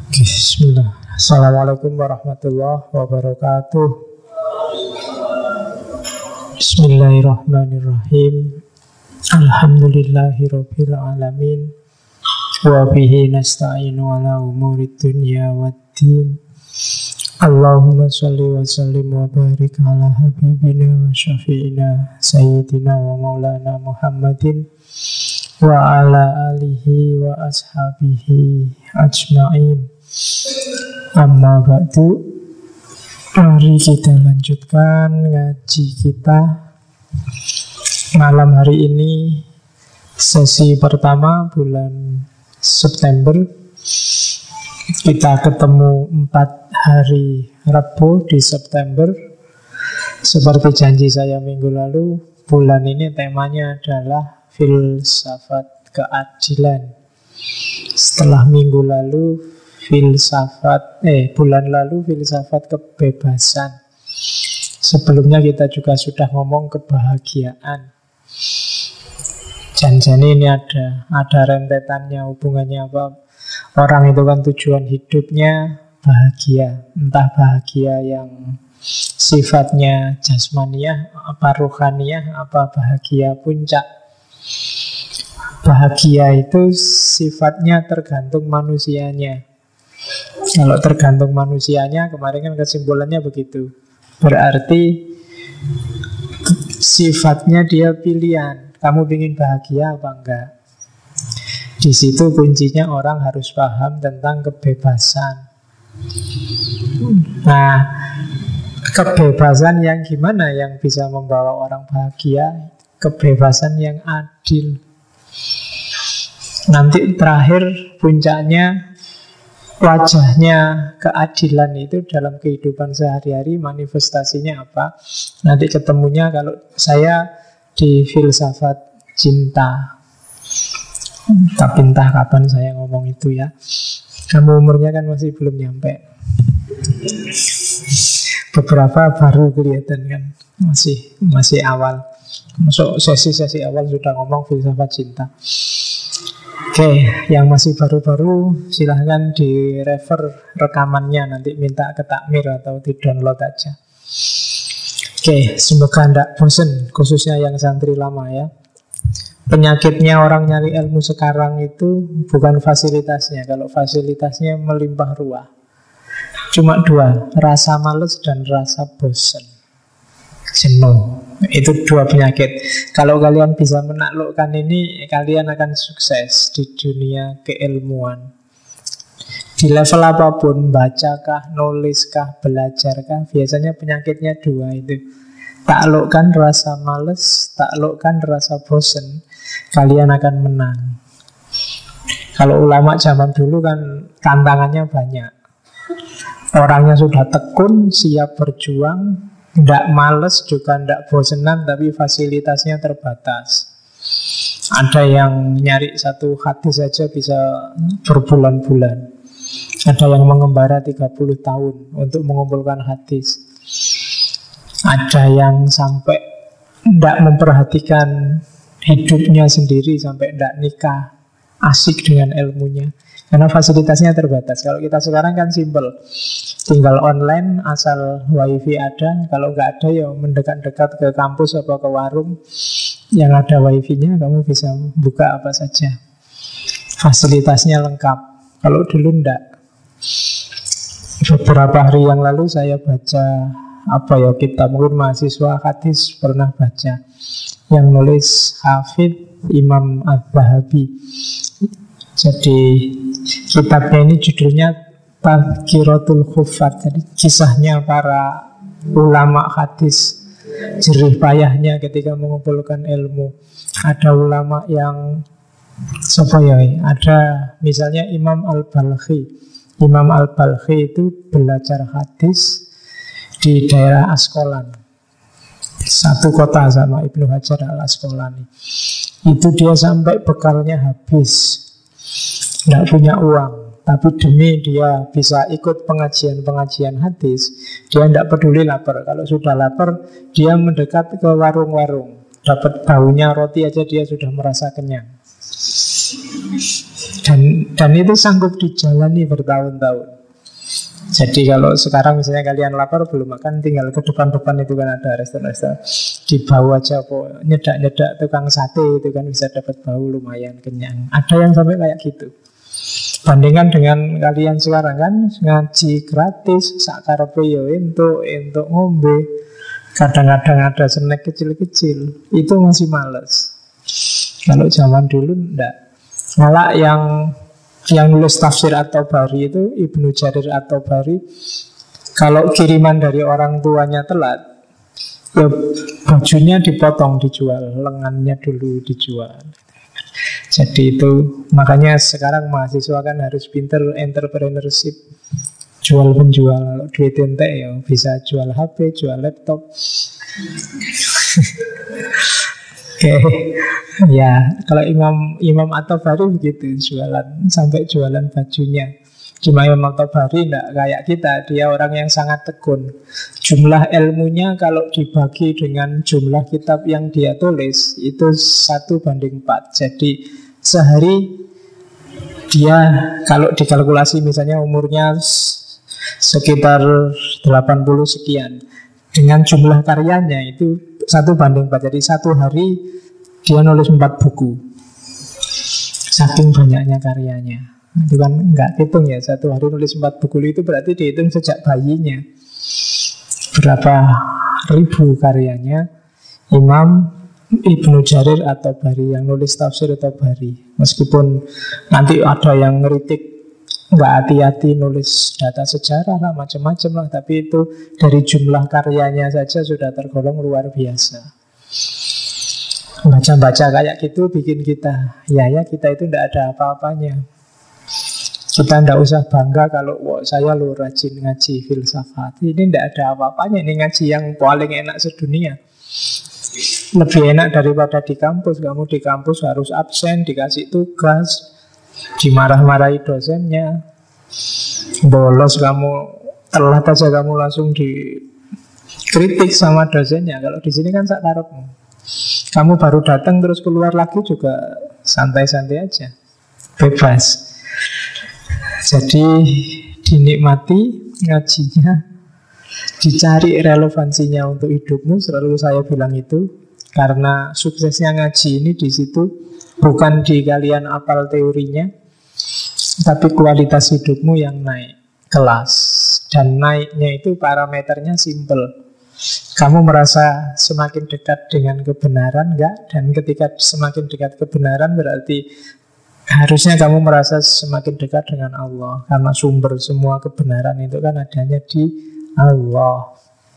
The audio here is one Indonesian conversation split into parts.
Bismillah. Assalamualaikum warahmatullahi wabarakatuh. Bismillahirrahmanirrahim. Alhamdulillahirabbil alamin. Wa bihi nasta'inu ala umuri dunya waddin. Allahumma shalli wa sallim wa barik ala habibina wa syafi'ina sayyidina wa maulana Muhammadin wa ala alihi wa ashabihi ajma'in. Amma ba'du. Mari kita lanjutkan ngaji kita malam hari ini, sesi pertama bulan September. Kita ketemu 4 hari Rabu di September. Seperti janji saya minggu lalu, bulan ini temanya adalah filsafat keadilan. Setelah minggu lalu bulan lalu filsafat kebebasan. Sebelumnya kita juga sudah ngomong kebahagiaan. Janjani ini ada rentetannya, hubungannya apa? Orang itu kan tujuan hidupnya bahagia. Entah bahagia yang sifatnya jasmaniah, apa ruhaniyah, apa bahagia puncak. Bahagia itu sifatnya tergantung manusianya. Kalau tergantung manusianya, kemarin kan kesimpulannya begitu. Berarti sifatnya dia pilihan. Kamu ingin bahagia apa enggak? Di situ kuncinya orang harus paham tentang kebebasan. Nah, kebebasan yang gimana yang bisa membawa orang bahagia? Kebebasan yang adil. Nanti terakhir puncaknya, wajahnya keadilan itu dalam kehidupan sehari-hari, manifestasinya apa? Nanti ketemunya kalau saya di filsafat cinta. Tapi entah kapan saya ngomong itu ya. Kamu umurnya kan masih belum nyampe. Beberapa baru kelihatan kan, masih awal. Masuk sesi-sesi awal sudah ngomong filsafat cinta. Oke, yang masih baru-baru silahkan di-refer rekamannya, nanti minta ke takmir atau di-download aja. Oke, semoga tidak bosan, khususnya yang santri lama ya. Penyakitnya orang nyari ilmu sekarang itu bukan fasilitasnya. Kalau fasilitasnya melimpah ruah. Cuma 2, rasa males dan rasa bosan, jenuh. Itu 2 penyakit. Kalau kalian bisa menaklukkan ini, kalian akan sukses di dunia keilmuan. Di level apapun, bacakah, nuliskah, belajarkah, biasanya penyakitnya 2 itu. Taklukkan rasa males, taklukkan rasa bosan, kalian akan menang. Kalau ulama zaman dulu kan tantangannya banyak. Orangnya sudah tekun, siap berjuang, tidak males juga tidak bosenan, tapi fasilitasnya terbatas. Ada yang nyari satu hadis saja bisa berbulan-bulan. Ada yang mengembara 30 tahun untuk mengumpulkan hadis. Ada yang sampai tidak memperhatikan hidupnya sendiri, sampai tidak nikah, asik dengan ilmunya. Karena fasilitasnya terbatas. Kalau kita sekarang kan simpel, tinggal online, asal wifi ada. Kalau nggak ada ya mendekat-dekat ke kampus atau ke warung yang ada wifi-nya, kamu bisa buka apa saja. Fasilitasnya lengkap. Kalau dulu enggak. Beberapa hari yang lalu saya baca kitab, mungkin mahasiswa hadis pernah baca, yang nulis Hafidh Imam Az-Zahabi. Jadi kitabnya ini judulnya Tadhkiratul Huffaz. Jadi kisahnya para ulama hadis, jerih payahnya ketika mengumpulkan ilmu. Ada ulama yang ada misalnya Imam Al-Balkhi. Imam Al-Balkhi itu belajar hadis di daerah Asqalan, satu kota sama Ibnu Hajar Al-Asqalani. Itu dia sampai bekalnya habis, tidak punya uang. Tapi demi dia bisa ikut pengajian-pengajian hadis, dia tidak peduli lapar. Kalau sudah lapar, dia mendekat ke warung-warung. Dapat baunya roti aja dia sudah merasa kenyang. Dan Dan itu sanggup dijalani bertahun-tahun. Jadi kalau sekarang misalnya kalian lapar belum makan, tinggal ke depan-depan itu kan ada restoran-restoran, di bau aja nyedak-nyedak tukang sate itu kan bisa dapat bau lumayan kenyang. Ada yang sampai kayak gitu. Bandingkan dengan kalian sekarang kan ngaji gratis, sakarepe yo entuk ngombe. Kadang-kadang ada snack kecil-kecil, itu masih males. Kalau zaman dulu enggak. Malah yang nulis tafsir At-Tabari itu Ibnu Jarir At-Tabari, kalau kiriman dari orang tuanya telat, ya bajunya dipotong dijual, lengannya dulu dijual. Jadi itu makanya sekarang mahasiswa kan harus pinter entrepreneurship, jual penjual. Kalau duit entek ya bisa jual HP, jual laptop. Oke, ya kalau Imam At-Tabari begitu, jualan sampai jualan bajunya. Cuma Imam At-Tabari tidak kayak kita, dia orang yang sangat tekun. Jumlah ilmunya kalau dibagi dengan jumlah kitab yang dia tulis itu 1:4. Jadi sehari dia kalau dikalkulasi misalnya umurnya sekitar 80 sekian, dengan jumlah karyanya itu 1:4. Jadi satu hari dia nulis 4 buku. Saking banyaknya karyanya. Itu kan nggak hitung ya, satu hari nulis 4 buku itu berarti dihitung sejak bayinya. Berapa ribu karyanya Imam Ibnu Jarir At-Tabari yang nulis tafsir At-Tabari. Meskipun nanti ada yang ngeritik nggak hati-hati nulis data sejarah lah, macam-macam lah, tapi itu dari jumlah karyanya saja sudah tergolong luar biasa. Baca-baca kayak gitu bikin kita, ya kita itu tidak ada apa-apanya. Kita tidak usah bangga kalau saya lo rajin ngaji filsafat. Ini tidak ada apa-apanya, ini ngaji yang paling enak sedunia. Lebih enak daripada di kampus. Kamu di kampus harus absen, dikasih tugas, dimarah-marahi dosennya, bolos kamu, telat aja kamu langsung dikritik sama dosennya. Kalau di sini kan sakarepmu, kamu baru datang terus keluar lagi juga santai-santai aja, bebas. Jadi dinikmati ngajinya, dicari relevansinya untuk hidupmu. Selalu saya bilang itu, karena suksesnya ngaji ini di situ. Bukan di kalian apal teorinya, tapi kualitas hidupmu yang naik kelas. Dan naiknya itu parameternya simple. Kamu merasa semakin dekat dengan kebenaran enggak? Dan ketika semakin dekat kebenaran berarti harusnya kamu merasa semakin dekat dengan Allah. Karena sumber semua kebenaran itu kan adanya di Allah.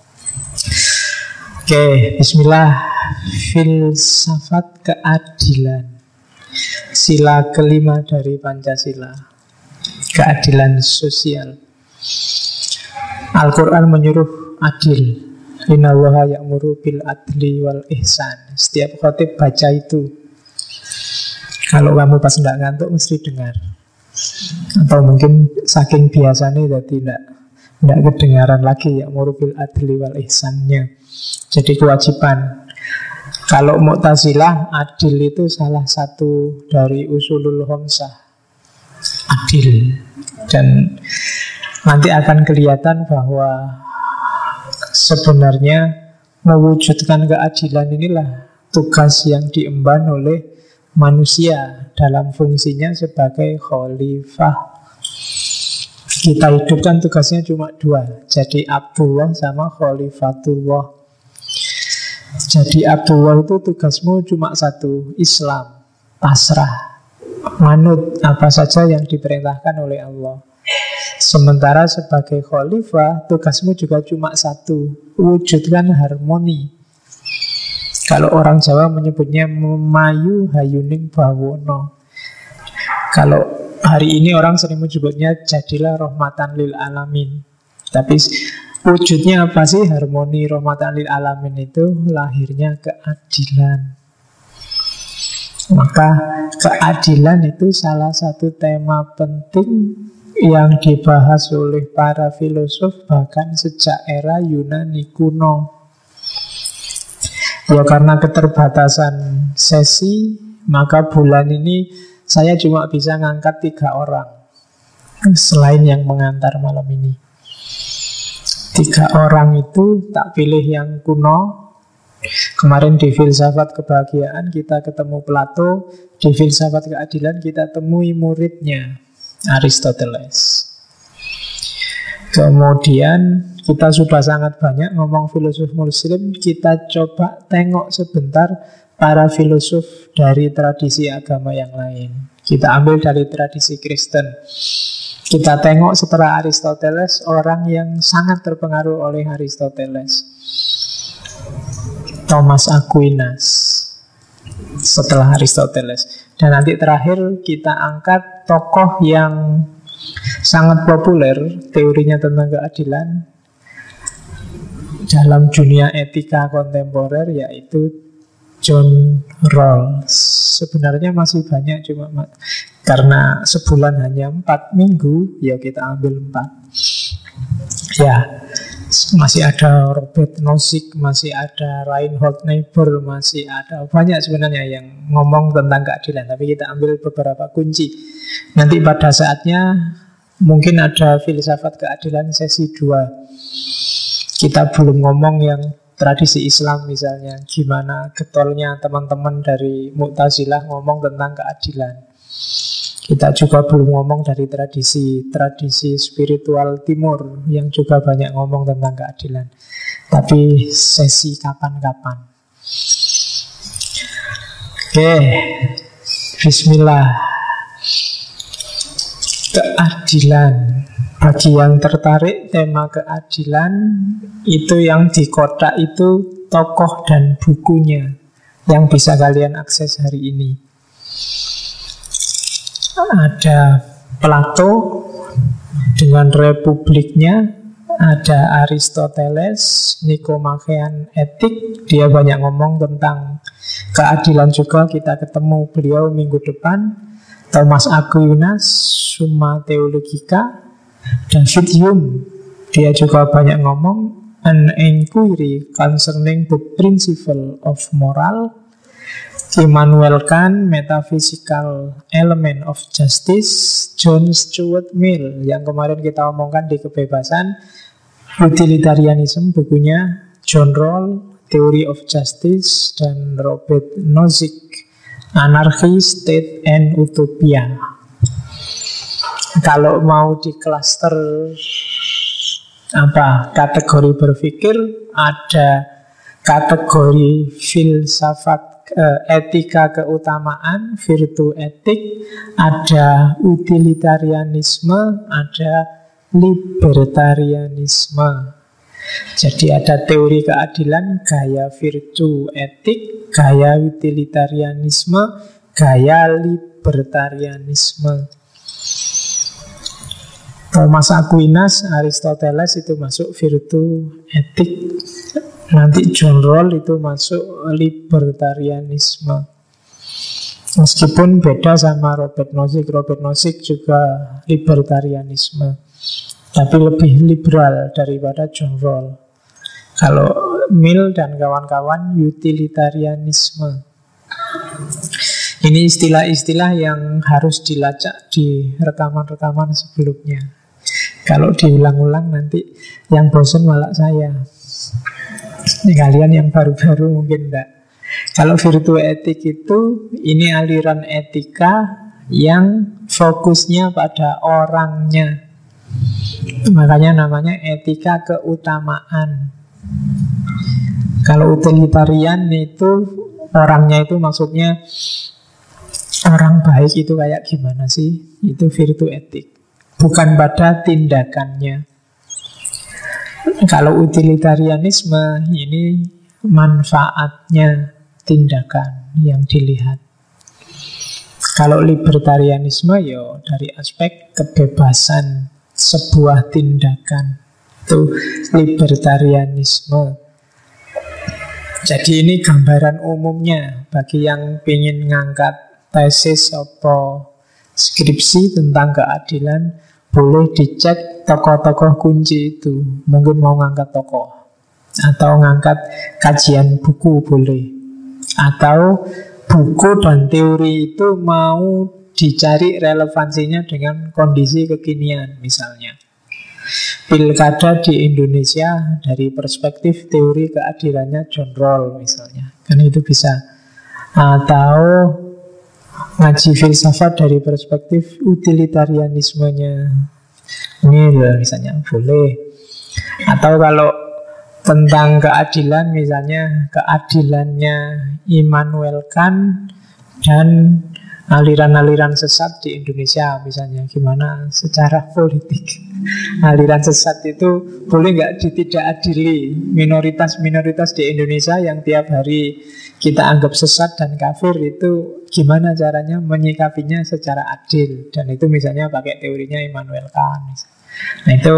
Oke, bismillah. Filsafat keadilan, sila kelima dari Pancasila, keadilan sosial. Al-Quran menyuruh adil. Innallaha ya'muru bil adli wal ihsan. Setiap khotib baca itu. Kalau kamu pas tidak ngantuk mesti dengar. Atau mungkin saking biasanya jadi tidak kedengaran lagi ya'muru bil adli wal ihsannya. Jadi kewajiban. Kalau Mu'tazilah, adil itu salah satu dari usulul khamsah. Adil. Dan nanti akan kelihatan bahwa sebenarnya mewujudkan keadilan inilah tugas yang diemban oleh manusia dalam fungsinya sebagai khalifah. Kita hidup kan tugasnya cuma 2, jadi Abdullah sama Khalifatullah. Jadi Abdullah itu tugasmu cuma 1, Islam, pasrah, manut apa saja yang diperintahkan oleh Allah. Sementara sebagai khalifah, tugasmu juga cuma 1, wujudkan harmoni. Kalau orang Jawa menyebutnya memayu hayuning bawono. Kalau hari ini orang sering menyebutnya jadilah rahmatan lil alamin. Tapi wujudnya apa sih harmoni rahmatan lil alamin itu? Lahirnya keadilan. Maka keadilan itu salah satu tema penting yang dibahas oleh para filosof bahkan sejak era Yunani kuno. Ya karena keterbatasan sesi, maka bulan ini saya cuma bisa ngangkat 3 orang selain yang mengantar malam ini. 3 orang itu tak pilih yang kuno. Kemarin di filsafat kebahagiaan kita ketemu Plato, di filsafat keadilan kita temui muridnya Aristoteles. Kemudian kita sudah sangat banyak ngomong filosof muslim, kita coba tengok sebentar para filosof dari tradisi agama yang lain. Kita ambil dari tradisi Kristen. Kita tengok setelah Aristoteles, orang yang sangat terpengaruh oleh Aristoteles, Thomas Aquinas setelah Aristoteles. Dan nanti terakhir kita angkat tokoh yang sangat populer teorinya tentang keadilan dalam dunia etika kontemporer, yaitu John Rawls. Sebenarnya masih banyak, cuma karena sebulan hanya 4 minggu, ya kita ambil 4. Ya, masih ada Robert Nozick, masih ada Reinhold Niebuhr, masih ada banyak sebenarnya yang ngomong tentang keadilan, tapi kita ambil beberapa kunci. Nanti pada saatnya mungkin ada filsafat keadilan sesi 2. Kita belum ngomong yang tradisi Islam misalnya, gimana getolnya teman-teman dari Mu'tazilah ngomong tentang keadilan. Kita juga belum ngomong dari tradisi spiritual timur yang juga banyak ngomong tentang keadilan. Tapi sesi kapan-kapan. Oke, bismillah. Keadilan. Bagi yang tertarik tema keadilan, itu yang di kotak itu tokoh dan bukunya yang bisa kalian akses hari ini. Ada Plato dengan Republiknya, ada Aristoteles, Nikomachean Etik, dia banyak ngomong tentang keadilan juga, kita ketemu beliau minggu depan. Thomas Aquinas, Summa Theologica. David Hume, dia juga banyak ngomong An Inquiry Concerning the Principle of Moral. Immanuel Kant, Metaphysical Element of Justice. John Stuart Mill, yang kemarin kita omongkan di kebebasan. Utilitarianism, bukunya John Rawls, Theory of Justice. Dan Robert Nozick, Anarchy, State and Utopia. Kalau mau di klaster kategori berpikir, ada kategori filsafat etika keutamaan, virtu etik, ada utilitarianisme, ada libertarianisme. Jadi ada teori keadilan, gaya virtu etik, gaya utilitarianisme, gaya libertarianisme. Thomas Aquinas, Aristoteles itu masuk virtu etik. Nanti John Rawls itu masuk libertarianisme. Meskipun beda sama Robert Nozick. Robert Nozick juga libertarianisme, tapi lebih liberal daripada John Rawls. Kalau Mill dan kawan-kawan utilitarianisme. Ini istilah-istilah yang harus dilacak di rekaman-rekaman sebelumnya. Kalau diulang-ulang nanti yang bosan malah saya. Ini kalian yang baru-baru mungkin enggak. Kalau virtu etik itu, ini aliran etika yang fokusnya pada orangnya. Makanya namanya etika keutamaan. Kalau utilitarian itu orangnya itu maksudnya orang baik itu kayak gimana sih? Itu virtu etik, bukan pada tindakannya. Kalau utilitarianisme ini manfaatnya tindakan yang dilihat. Kalau libertarianisme ya dari aspek kebebasan sebuah tindakan. Itu libertarianisme. Jadi ini gambaran umumnya bagi yang ingin ngangkat tesis atau skripsi tentang keadilan, boleh dicek tokoh-tokoh kunci itu. Mungkin mau ngangkat tokoh, atau ngangkat kajian buku boleh, atau buku dan teori itu mau dicari relevansinya dengan kondisi kekinian. Misalnya pilkada di Indonesia dari perspektif teori keadilannya John Rawls misalnya, kan itu bisa. Atau ngaji filsafat dari perspektif utilitarianismenya Mill misalnya, boleh. Atau kalau tentang keadilan, misalnya keadilannya Immanuel Kant dan aliran-aliran sesat di Indonesia, misalnya gimana secara politik aliran sesat itu boleh nggak ditidakadili, minoritas-minoritas di Indonesia yang tiap hari kita anggap sesat dan kafir, itu gimana caranya menyikapinya secara adil. Dan itu misalnya pakai teorinya Immanuel Kant. Nah itu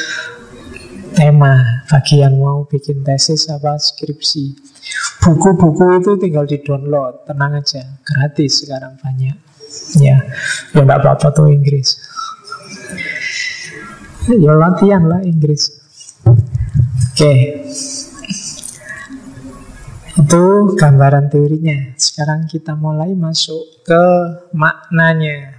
tema bagi yang mau bikin tesis apa skripsi. Buku-buku itu tinggal di-download, tenang aja, gratis sekarang banyak. Ya enggak apa-apa tuh Inggris. Ya latihan lah Inggris. Oke. Itu gambaran teorinya. Sekarang kita mulai masuk ke maknanya.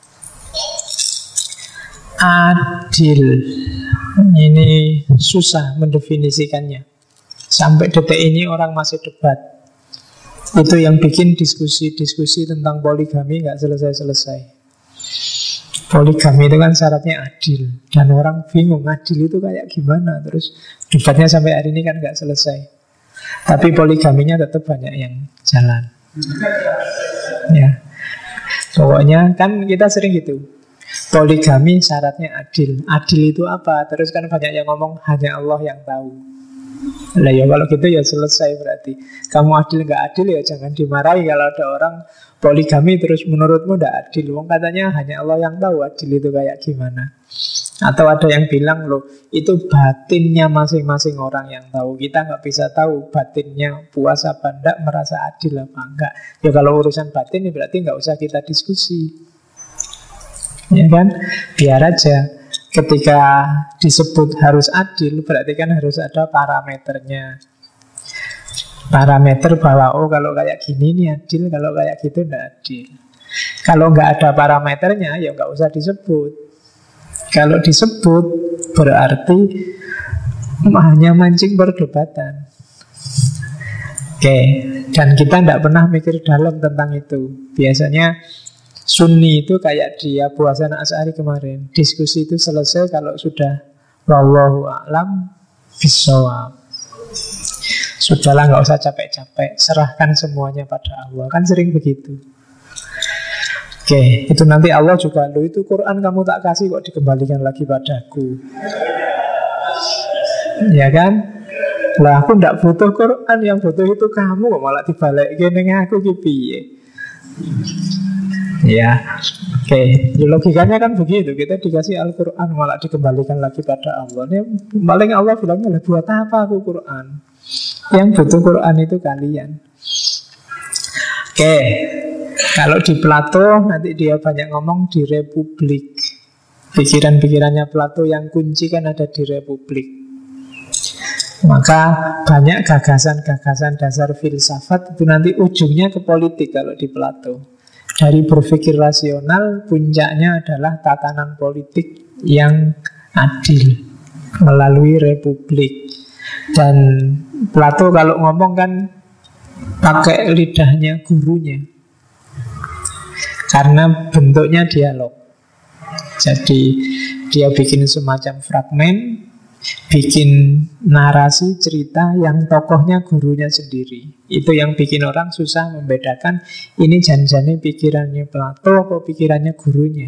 Adil. Ini susah mendefinisikannya. Sampai detik ini orang masih debat. Itu yang bikin diskusi-diskusi tentang poligami nggak selesai-selesai. Poligami itu kan syaratnya adil. Dan orang bingung adil itu kayak gimana. Terus debatnya sampai hari ini kan nggak selesai. Tapi poligaminya tetap banyak yang jalan. Ya, pokoknya kan kita sering gitu. Poligami syaratnya adil. Adil itu apa? Terus kan banyak yang ngomong hanya Allah yang tahu. Lah ya kalau gitu ya selesai berarti. Kamu adil nggak adil ya jangan dimarahi kalau ada orang poligami terus menurutmu nggak adil. Wong katanya hanya Allah yang tahu adil itu kayak gimana. Atau ada yang bilang loh itu batinnya masing-masing orang yang tahu. Kita nggak bisa tahu batinnya puas apa enggak, merasa adil apa enggak. Ya kalau urusan batin ya berarti nggak usah kita diskusi. Ya kan, biar aja. Ketika disebut harus adil, berarti kan harus ada parameternya. Parameter bahwa oh kalau kayak gini nih adil, kalau kayak gitu enggak adil. Kalau nggak ada parameternya ya nggak usah disebut. Kalau disebut berarti hanya mancing perdebatan. Oke, dan kita tidak pernah mikir dalam tentang itu. Biasanya Sunni itu kayak di Abu Hasan Asy'ari kemarin. Diskusi itu selesai kalau sudah wallahu a'lam bishawab. Sudahlah nggak usah capek-capek, serahkan semuanya pada Allah. Kan sering begitu. Oke, itu nanti Allah juga lo itu Quran kamu tak kasih kok dikembalikan lagi padaku. Ya kan? Lah aku ndak butuh Quran, yang butuh itu kamu kok malah dibalikin dengan aku piye. Ya, oke. Logikanya kan begitu. Kita dikasih Al-Quran malah dikembalikan lagi pada Allah. Ini paling Allah bilangnya lah buat apa aku Quran? Yang butuh Quran itu kalian. Oke. Kalau di Plato nanti dia banyak ngomong di Republik. Pikiran-pikirannya Plato yang kunci kan ada di Republik. Maka banyak gagasan-gagasan dasar filsafat itu nanti ujungnya ke politik kalau di Plato. Dari berpikir rasional, puncaknya adalah tatanan politik yang adil melalui republik. Dan Plato kalau ngomong kan pakai lidahnya gurunya, karena bentuknya dialog. Jadi dia bikin semacam fragmen, bikin narasi cerita yang tokohnya gurunya sendiri. Itu yang bikin orang susah membedakan ini janjane pikirannya Plato atau pikirannya gurunya.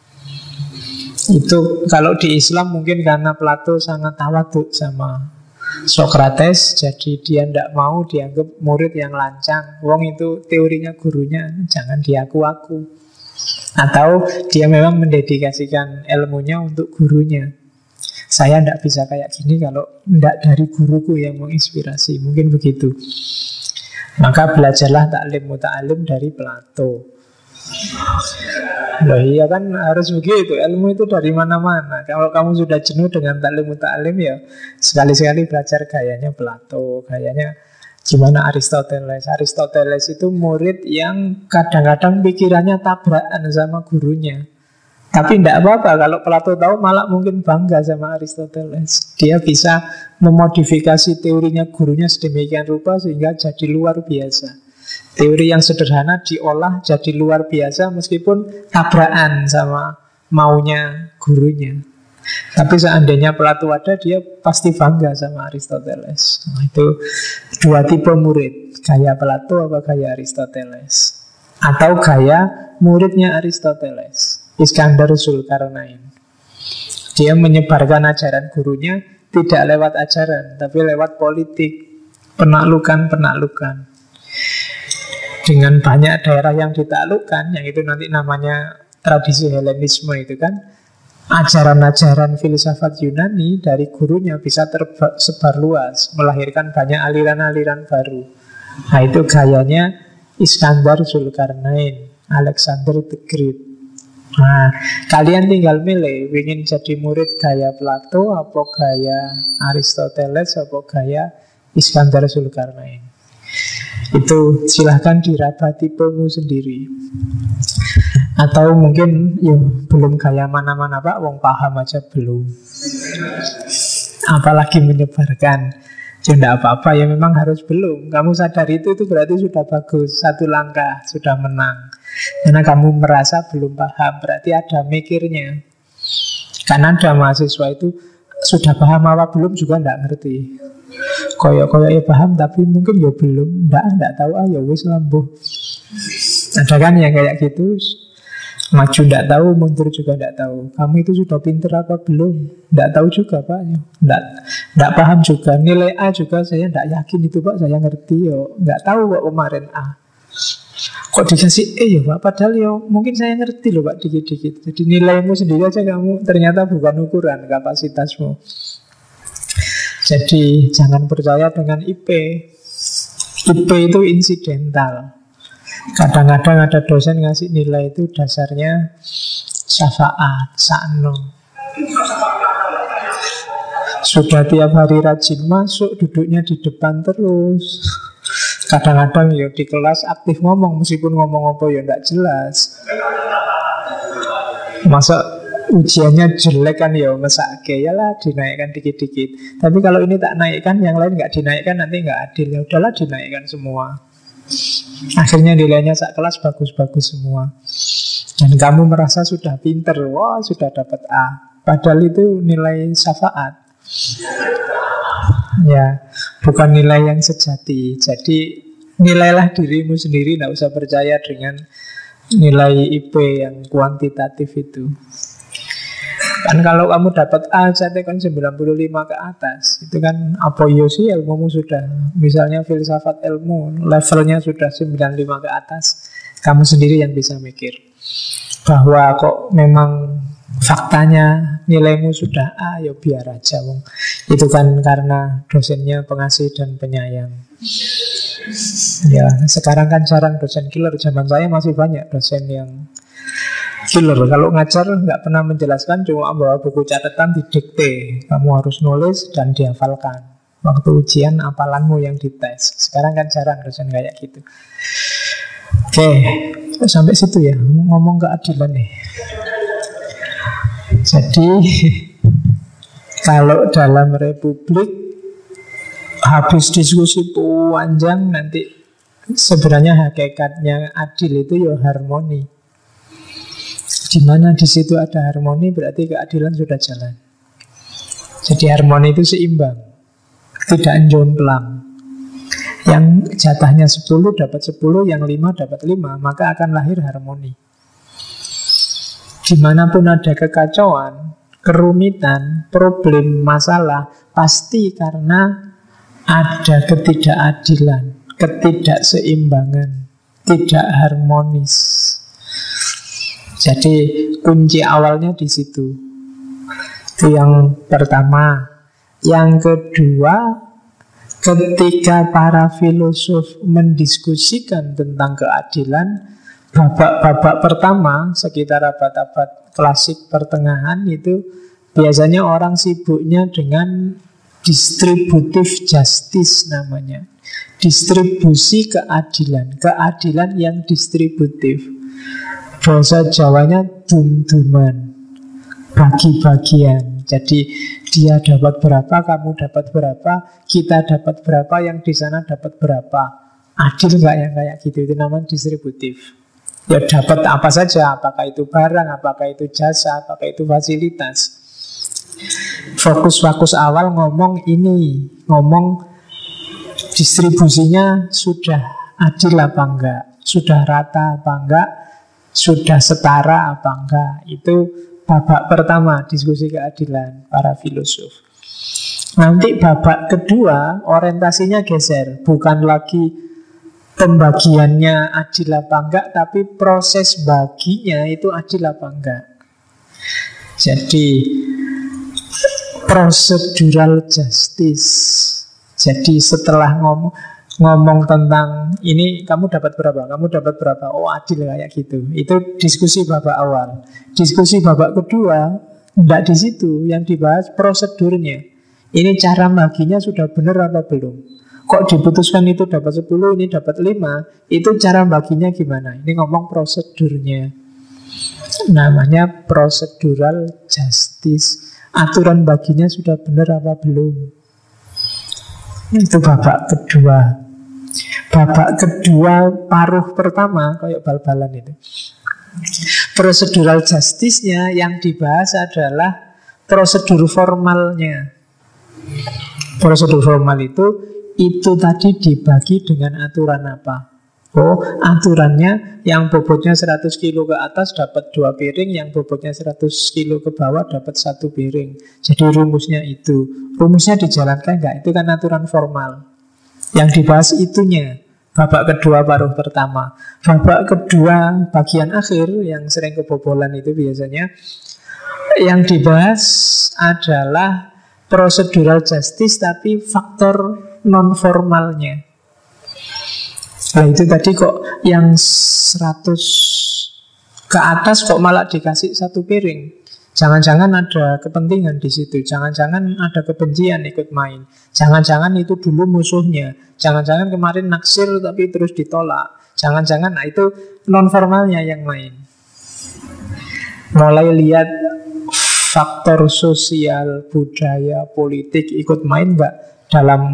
Itu kalau di Islam mungkin karena Plato sangat tawadhu sama Sokrates, jadi dia tidak mau dianggap murid yang lancang. Wong itu teorinya gurunya, jangan diaku-aku. Atau dia memang mendedikasikan ilmunya untuk gurunya. Saya tidak bisa kayak gini kalau tidak dari guruku yang menginspirasi. Mungkin begitu. Maka belajarlah taklim muta'alim dari Plato. Loh iya kan harus begitu. Ilmu itu dari mana-mana. Kalau kamu sudah jenuh dengan taklim muta'alim ya sekali-sekali belajar gayanya Plato, gayanya Gimana Aristoteles? Aristoteles itu murid yang kadang-kadang pikirannya tabrakan sama gurunya. Tapi tidak apa-apa, kalau Plato tahu malah mungkin bangga sama Aristoteles. Dia bisa memodifikasi teorinya gurunya sedemikian rupa sehingga jadi luar biasa. Teori yang sederhana diolah jadi luar biasa meskipun tabrakan sama maunya gurunya. Tapi seandainya Plato ada, dia pasti bangga sama Aristoteles. Nah, itu dua tipe murid, gaya Plato apa gaya Aristoteles. Atau gaya muridnya Aristoteles, Iskandar Zulkarnain. Dia menyebarkan ajaran gurunya tidak lewat ajaran, tapi lewat politik, penaklukan-penaklukan. Dengan banyak daerah yang ditaklukkan, yang itu nanti namanya tradisi Helenisme itu kan, ajaran-ajaran filsafat Yunani dari gurunya bisa tersebar luas, melahirkan banyak aliran-aliran baru. Nah, itu gayanya Iskandar Zulkarnain, Alexander the Great. Nah, kalian tinggal milih, ingin jadi murid gaya Plato, apa gaya Aristoteles, apa gaya Iskandar Zulkarnain. Itu silahkan diraba tipemu sendiri. Atau mungkin belum gaya mana-mana Pak, wong paham aja belum. Apalagi menyebarkan. Ya tidak apa-apa, ya memang harus belum. Kamu sadar itu berarti sudah bagus. Satu langkah, sudah menang. Karena kamu merasa belum paham, berarti ada mikirnya. Karena ada mahasiswa itu sudah paham apa belum juga tidak ngerti. Koyok-koyok ya paham, tapi mungkin ya belum. Tidak tahu, ya wis lambuh. Ada kan yang kayak gitu. Maju tidak tahu, mundur juga tidak tahu. Kamu itu sudah pinter apa belum? Tidak tahu juga Pak. Tidak paham juga. Nilai A juga saya tidak yakin itu Pak. Saya ngerti yo. Tidak tahu kok kemarin A. Kok dikasih E ya Pak? Padahal yo mungkin saya ngerti loh Pak dikit-dikit. Jadi nilaimu sendiri aja kamu ternyata bukan ukuran kapasitasmu. Jadi jangan percaya dengan IP. IP itu insidental. Kadang-kadang ada dosen ngasih nilai itu dasarnya syafaat, sakno. Sudah tiap hari rajin masuk, duduknya di depan terus. Kadang-kadang ya di kelas aktif ngomong, meskipun ngomong apa ya tidak jelas. Masa ujiannya jelek kan ya mesake, ya lah dinaikkan dikit-dikit. Tapi kalau ini tak naikkan, yang lain nggak dinaikkan, nanti nggak adil. Ya udahlah dinaikkan semua. Akhirnya nilainya sak kelas bagus-bagus semua. Dan kamu merasa sudah pinter, wah sudah dapat A. Padahal itu nilai syafaat. Ya, bukan nilai yang sejati. Jadi nilailah dirimu sendiri, tidak usah percaya dengan nilai IP yang kuantitatif itu. Kan kalau kamu dapat A saja kan 95 ke atas, itu kan apa ya sih ilmumu sudah, misalnya filsafat ilmu levelnya sudah 95 ke atas. Kamu sendiri yang bisa mikir bahwa kok memang faktanya nilaimu sudah A, ya biar aja wong. Itu kan karena dosennya pengasih dan penyayang. Ya, sekarang kan jarang dosen killer. Zaman saya masih banyak dosen yang killer. Kalau ngajar nggak pernah menjelaskan, cuma bawa buku catatan didikte. Kamu harus nulis dan dihafalkan. Waktu ujian hafalanmu yang dites. Sekarang kan jarang dosen kayak gitu. Oke, sampai situ ya. Ngomong keadilan nih. Jadi kalau dalam republik habis diskusi panjang, nanti sebenarnya hakikatnya adil itu ya harmoni. Di mana di situ ada harmoni berarti keadilan sudah jalan. Jadi harmoni itu seimbang, tidak jomplang. Yang jatahnya 10 dapat 10, yang 5 dapat 5, maka akan lahir harmoni. Dimanapun ada kekacauan, kerumitan, problem, masalah, pasti karena ada ketidakadilan, ketidakseimbangan, tidak harmonis. Jadi kunci awalnya di situ. Itu yang pertama. Yang kedua, ketika para filosof mendiskusikan tentang keadilan, babak-babak pertama sekitar abad-abad klasik pertengahan itu biasanya orang sibuknya dengan Distributive justice namanya. Distribusi keadilan. Keadilan yang distributif. Bahasa Jawanya dum-duman, bagi-bagian. Jadi dia dapat berapa, kamu dapat berapa, kita dapat berapa, yang di sana dapat berapa. Adil nggak yang kayak gitu? Itu namanya distributif. Ya dapat apa saja, apakah itu barang, apakah itu jasa, apakah itu fasilitas. Fokus awal ngomong ini, ngomong distribusinya sudah adil apa enggak, sudah rata apa enggak, sudah setara apa enggak. Itu babak pertama diskusi keadilan para filosof. Nanti babak kedua orientasinya geser, bukan lagi pembagiannya adil apa enggak, tapi proses baginya itu adil apa enggak. Jadi procedural justice. Jadi setelah ngomong tentang ini, kamu dapat berapa, kamu dapat berapa, oh adil kayak gitu. Itu diskusi babak awal. Diskusi babak kedua enggak di situ, yang dibahas prosedurnya. Ini cara baginya sudah benar apa belum. Kok diputuskan itu dapat 10, ini dapat 5. Itu cara baginya gimana? Ini ngomong prosedurnya. Namanya procedural justice. Aturan baginya sudah benar apa belum. Itu babak kedua. Babak kedua paruh pertama, kayak bal-balan itu. Procedural justice-nya yang dibahas adalah prosedur formalnya. Prosedur formal itu tadi dibagi dengan aturan apa? Oh, aturannya yang bobotnya 100 kilo ke atas dapat 2 piring, yang bobotnya 100 kilo ke bawah dapat 1 piring. Jadi rumusnya itu. Rumusnya dijalankan enggak? Itu kan aturan formal. Yang dibahas itunya. Babak kedua paruh pertama. Babak kedua bagian akhir yang sering kebobolan itu biasanya, yang dibahas adalah procedural justice tapi faktor non formalnya. Nah itu tadi kok yang 100 ke atas kok malah dikasih 1 piring. Jangan-jangan ada kepentingan di situ. Jangan-jangan ada kebencian ikut main. Jangan-jangan itu dulu musuhnya. Jangan-jangan kemarin naksir tapi terus ditolak. Jangan-jangan, nah itu non formalnya yang main. Mulai lihat faktor sosial, budaya, politik ikut main nggak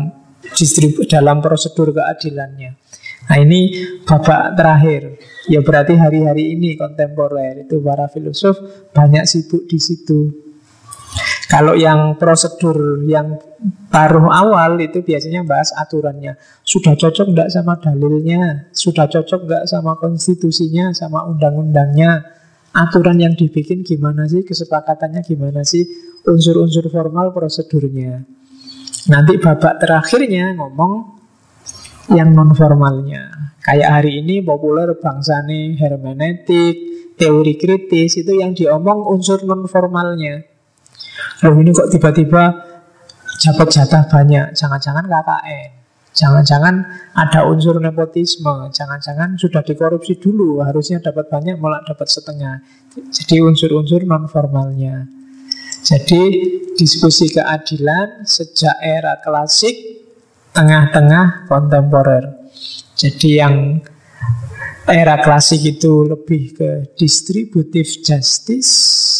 dalam prosedur keadilannya. Nah ini babak terakhir. Ya berarti hari-hari ini kontemporer itu para filosof banyak sibuk di situ. Kalau yang prosedur yang paruh awal itu biasanya bahas aturannya. Sudah cocok enggak sama dalilnya? Sudah cocok enggak sama konstitusinya, sama undang-undangnya? Aturan yang dibikin gimana sih? Kesepakatannya gimana sih? Unsur-unsur formal prosedurnya. Nanti babak terakhirnya ngomong yang non formalnya. Kayak hari ini populer bangsane hermeneutik, teori kritis, itu yang diomong unsur non formalnya. Loh ini kok tiba-tiba dapat jatah banyak? Jangan-jangan KKN, jangan-jangan ada unsur nepotisme, jangan-jangan sudah dikorupsi dulu, harusnya dapat banyak malah dapat setengah. Jadi unsur-unsur non formalnya. Jadi diskusi keadilan sejak era klasik, tengah-tengah kontemporer. Jadi yang era klasik itu lebih ke distributive justice,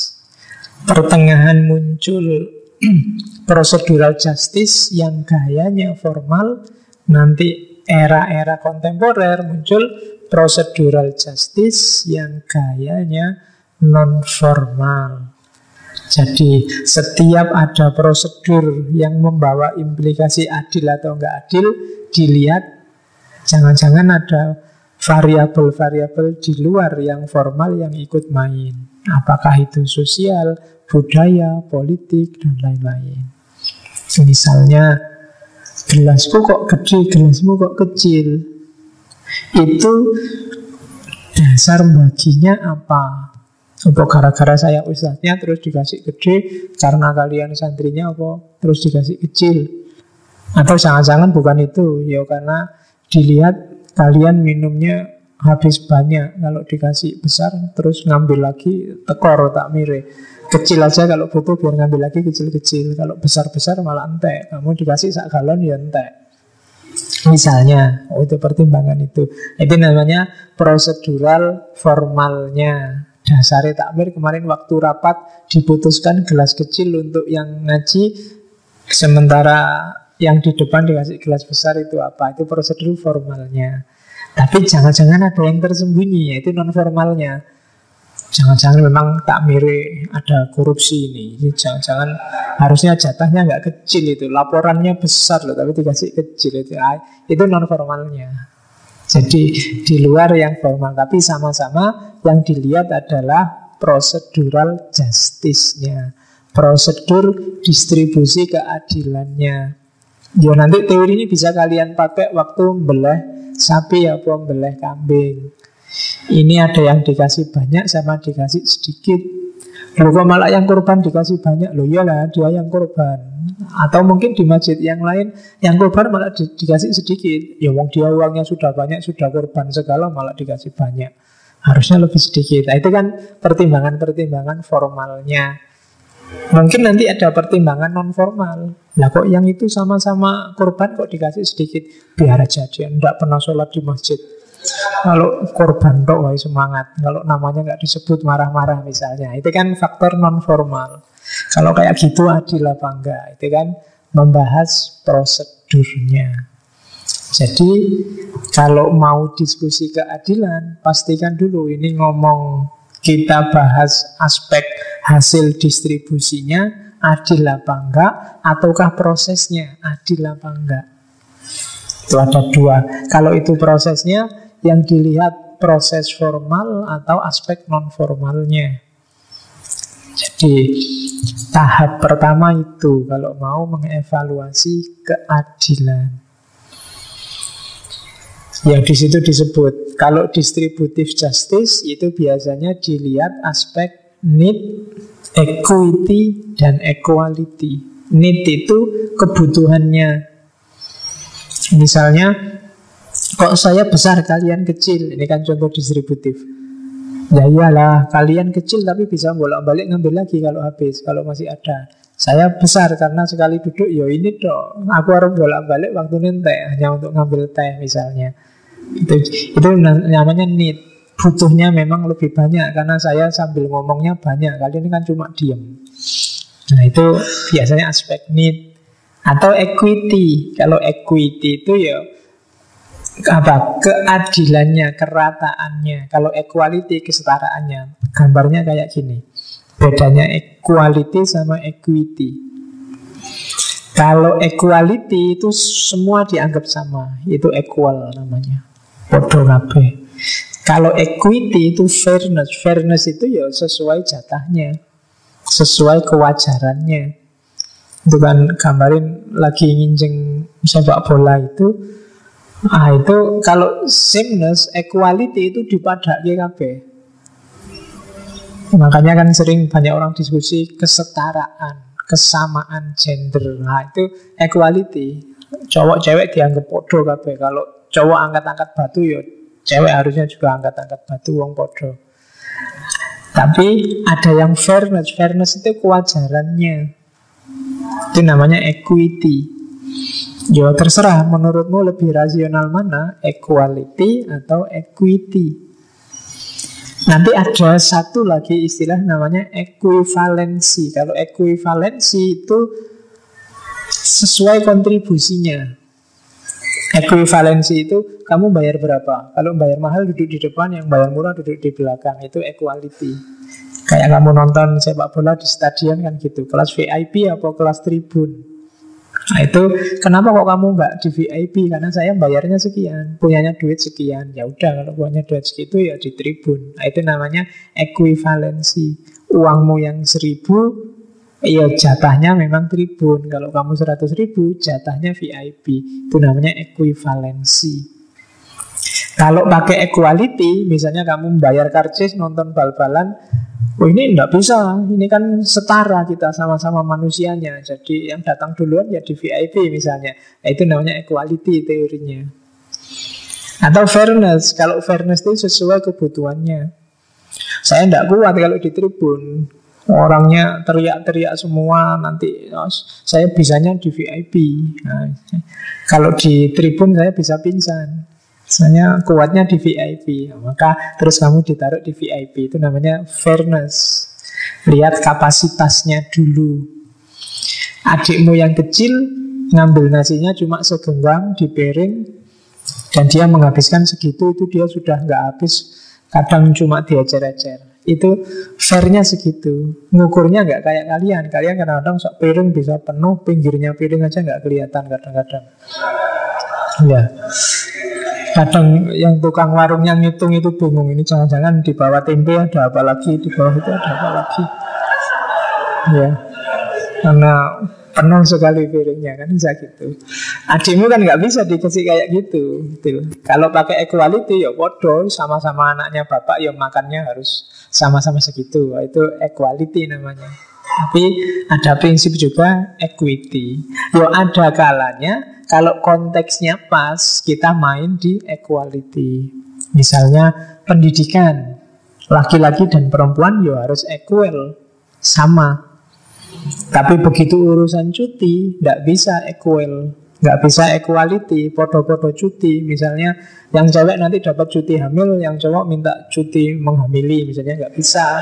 pertengahan muncul procedural justice yang gayanya formal, nanti era-era kontemporer muncul procedural justice yang gayanya non formal. Jadi setiap ada prosedur yang membawa implikasi adil atau enggak adil, dilihat jangan-jangan ada variabel-variabel di luar yang formal yang ikut main. Apakah itu sosial, budaya, politik, dan lain-lain. Misalnya gelasku kok gede, gelasmu kok kecil. Itu dasar baginya apa? Apa gara-gara saya ustadznya terus dikasih gede, karena kalian santrinya apa terus dikasih kecil? Atau jangan-jangan bukan itu, ya karena dilihat kalian minumnya habis banyak. Kalau dikasih besar terus ngambil lagi, tekor tak mire. Kecil aja kalau butuh biar ngambil lagi kecil-kecil. Kalau besar-besar malah entek. Kamu dikasih sak galon ya entek. Misalnya, itu pertimbangan itu. Itu namanya prosedural formalnya. Dasarnya takmir kemarin waktu rapat diputuskan gelas kecil untuk yang ngaji, sementara yang di depan dikasih gelas besar, itu apa? Itu prosedur formalnya. Tapi jangan-jangan ada yang tersembunyi, yaitu non formalnya. Jangan-jangan memang takmir ada korupsi ini. Jangan-jangan harusnya jatahnya nggak kecil itu, laporannya besar loh, tapi dikasih kecil itu non formalnya. Jadi di luar yang formal, tapi sama-sama yang dilihat adalah prosedural justice-nya, prosedur distribusi keadilannya. Ya nanti teori ini bisa kalian pakai waktu membelih sapi apa membelih kambing. Ini ada yang dikasih banyak sama dikasih sedikit. Loh kok malah yang korban dikasih banyak? Loh iyalah dia yang korban. Atau mungkin di masjid yang lain yang korban malah dikasih sedikit. Ya wong dia uangnya sudah banyak, sudah korban segala malah dikasih banyak. Harusnya lebih sedikit. Nah, itu kan pertimbangan-pertimbangan formalnya. Mungkin nanti ada pertimbangan non formal. Lah kok yang itu sama-sama korban kok dikasih sedikit? Biar aja dia tidak pernah sholat di masjid. Kalau korban tok wah semangat. Kalau namanya nggak disebut marah-marah misalnya. Itu kan faktor non formal. Kalau kayak gitu adil apa enggak? Itu kan membahas prosedurnya. Jadi kalau mau diskusi keadilan, pastikan dulu ini ngomong kita bahas aspek hasil distribusinya adil apa enggak, ataukah prosesnya adil apa enggak. Itu ada dua. Kalau itu prosesnya, yang dilihat proses formal atau aspek non formalnya. Jadi tahap pertama itu kalau mau mengevaluasi keadilan. Yang di situ disebut kalau distributive justice itu biasanya dilihat aspek need, equity, dan equality. Need itu kebutuhannya. Misalnya, kok saya besar kalian kecil? Ini kan contoh distributif. Ya iyalah, kalian kecil tapi bisa bolak-balik ngambil lagi kalau habis, kalau masih ada. Saya besar karena sekali duduk, ya ini dong, aku harus bolak-balik waktu nentek hanya untuk ngambil teh misalnya. Itu namanya need. Butuhnya memang lebih banyak karena saya sambil ngomongnya banyak, kalian kan cuma diem. Nah itu biasanya aspek need. Atau equity. Kalau equity itu ya apa? Keadilannya, kerataannya. Kalau equality, kesetaraannya. Gambarnya kayak gini. Bedanya equality sama equity. Kalau equality itu semua dianggap sama, itu equal namanya. Podo kabeh. Kalau equity itu fairness. Fairness itu ya sesuai jatahnya, sesuai kewajarannya. Itu kan gambarin lagi nginjeng sepak bola itu. Itu kalau sameness, equality itu dipadake kabeh. Makanya kan sering banyak orang diskusi kesetaraan, kesamaan gender. Nah itu equality. Cowok cewek dianggap podo kabeh. Kalau cowok angkat-angkat batu ya cewek harusnya juga angkat-angkat batu, wong podo. Tapi ada yang fairness. Fairness itu kewajarannya. Itu namanya equity. Ya terserah menurutmu lebih rasional mana, equality atau equity. Nanti ada satu lagi istilah namanya equivalency. Kalau equivalency itu sesuai kontribusinya. Equivalency itu kamu bayar berapa. Kalau bayar mahal duduk di depan, yang bayar murah duduk di belakang. Itu equality. Kayak kamu nonton sepak bola di stadion kan gitu. Kelas VIP atau kelas tribun. Nah itu kenapa kok kamu nggak di VIP? Karena saya bayarnya sekian, punyanya duit sekian. Ya udah kalau punya duit segitu ya di tribun. Nah itu namanya equivalency. Uangmu yang 1.000, ya jatahnya memang tribun. Kalau kamu 100.000, jatahnya VIP. Itu namanya equivalency. Kalau pakai equality, misalnya kamu membayar karcis nonton bal-balan, oh ini enggak bisa, ini kan setara kita sama-sama manusianya. Jadi yang datang duluan ya di VIP misalnya. Nah, itu namanya equality teorinya. Atau fairness, kalau fairness itu sesuai kebutuhannya. Saya tidak kuat kalau di tribun, orangnya teriak-teriak semua, nanti saya bisanya di VIP. Nah, kalau di tribun saya bisa pingsan. Saya kuatnya di VIP. Maka terus kamu ditaruh di VIP. Itu namanya fairness. Lihat kapasitasnya dulu. Adikmu yang kecil ngambil nasinya cuma segenggam di piring, dan dia menghabiskan segitu, itu dia sudah nggak habis. Kadang cuma diecer-ecer. Itu fairnya segitu. Ngukurnya nggak kayak kalian. Kalian kadang-kadang piring bisa penuh, pinggirnya piring aja nggak kelihatan kadang-kadang. Ya. Kadang yang tukang warung yang ngitung itu bingung. Ini jangan-jangan di bawah tempe ada apa lagi, di bawah itu ada apa lagi. Ya. Karena penuh sekali piringnya, kan bisa gitu. Adikmu kan nggak bisa dikasih kayak gitu, gitu. Kalau pakai equality ya podo, sama-sama anaknya bapak ya makannya harus sama-sama segitu. Itu equality namanya. Tapi ada prinsip juga equity. Ya ada kalanya kalau konteksnya pas kita main di equality. Misalnya pendidikan, laki-laki dan perempuan ya harus equal, sama. Tapi begitu urusan cuti, tidak bisa equal, nggak bisa equality, podo-podo cuti. Misalnya yang cewek nanti dapat cuti hamil, yang cowok minta cuti menghamili, misalnya nggak bisa.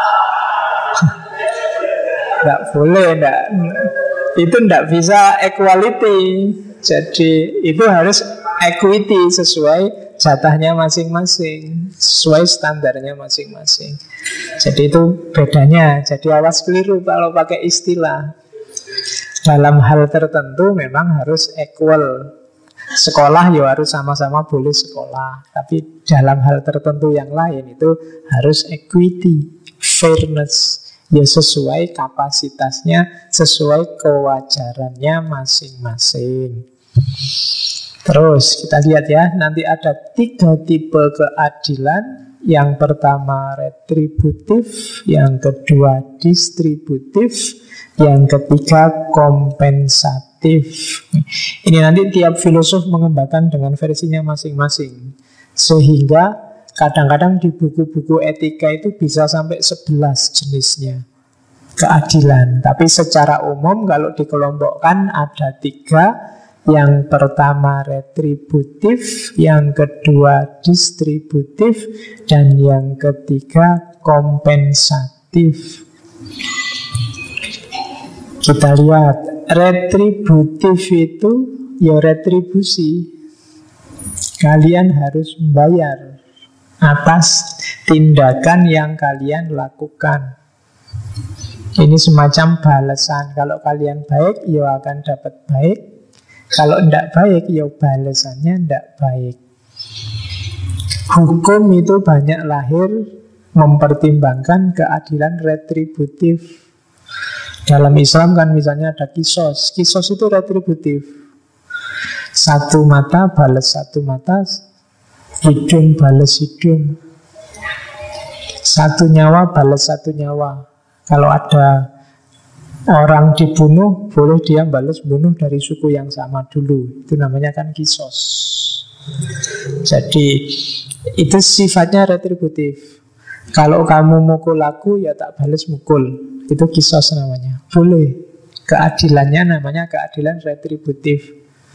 Nggak boleh, itu nggak bisa equality. Jadi itu harus equity sesuai jatahnya masing-masing, sesuai standarnya masing-masing. Jadi itu bedanya. Jadi awas keliru kalau pakai istilah. Dalam hal tertentu memang harus equal. Sekolah ya harus sama-sama boleh sekolah. Tapi dalam hal tertentu yang lain itu harus equity, fairness. Ya sesuai kapasitasnya, sesuai kewajarannya masing-masing. Terus kita lihat ya, nanti ada 3 tipe keadilan. Yang pertama retributif, yang kedua distributif, yang ketiga kompensatif. Ini nanti tiap filosof mengembangkan dengan versinya masing-masing. Sehingga kadang-kadang di buku-buku etika itu bisa sampai 11 jenisnya keadilan. Tapi secara umum kalau dikelompokkan ada 3. Yang pertama retributif, yang kedua distributif, dan yang ketiga kompensatif. Kita lihat, retributif itu ya retribusi. Kalian harus membayar atas tindakan yang kalian lakukan. Ini semacam balasan. Kalau kalian baik, ya akan dapat baik. Kalau tidak baik, ya balasannya tidak baik. Hukum itu banyak lahir mempertimbangkan keadilan retributif. Dalam Islam kan misalnya ada kisos. Kisos itu retributif. Satu mata balas satu mata, hidung balas hidung. Satu nyawa balas satu nyawa. Kalau ada orang dibunuh, boleh dia balas bunuh dari suku yang sama dulu. Itu namanya kan kisos. Jadi itu sifatnya retributif. Kalau kamu mukul aku, ya tak balas mukul. Itu kisos namanya. Boleh. Keadilannya namanya keadilan retributif.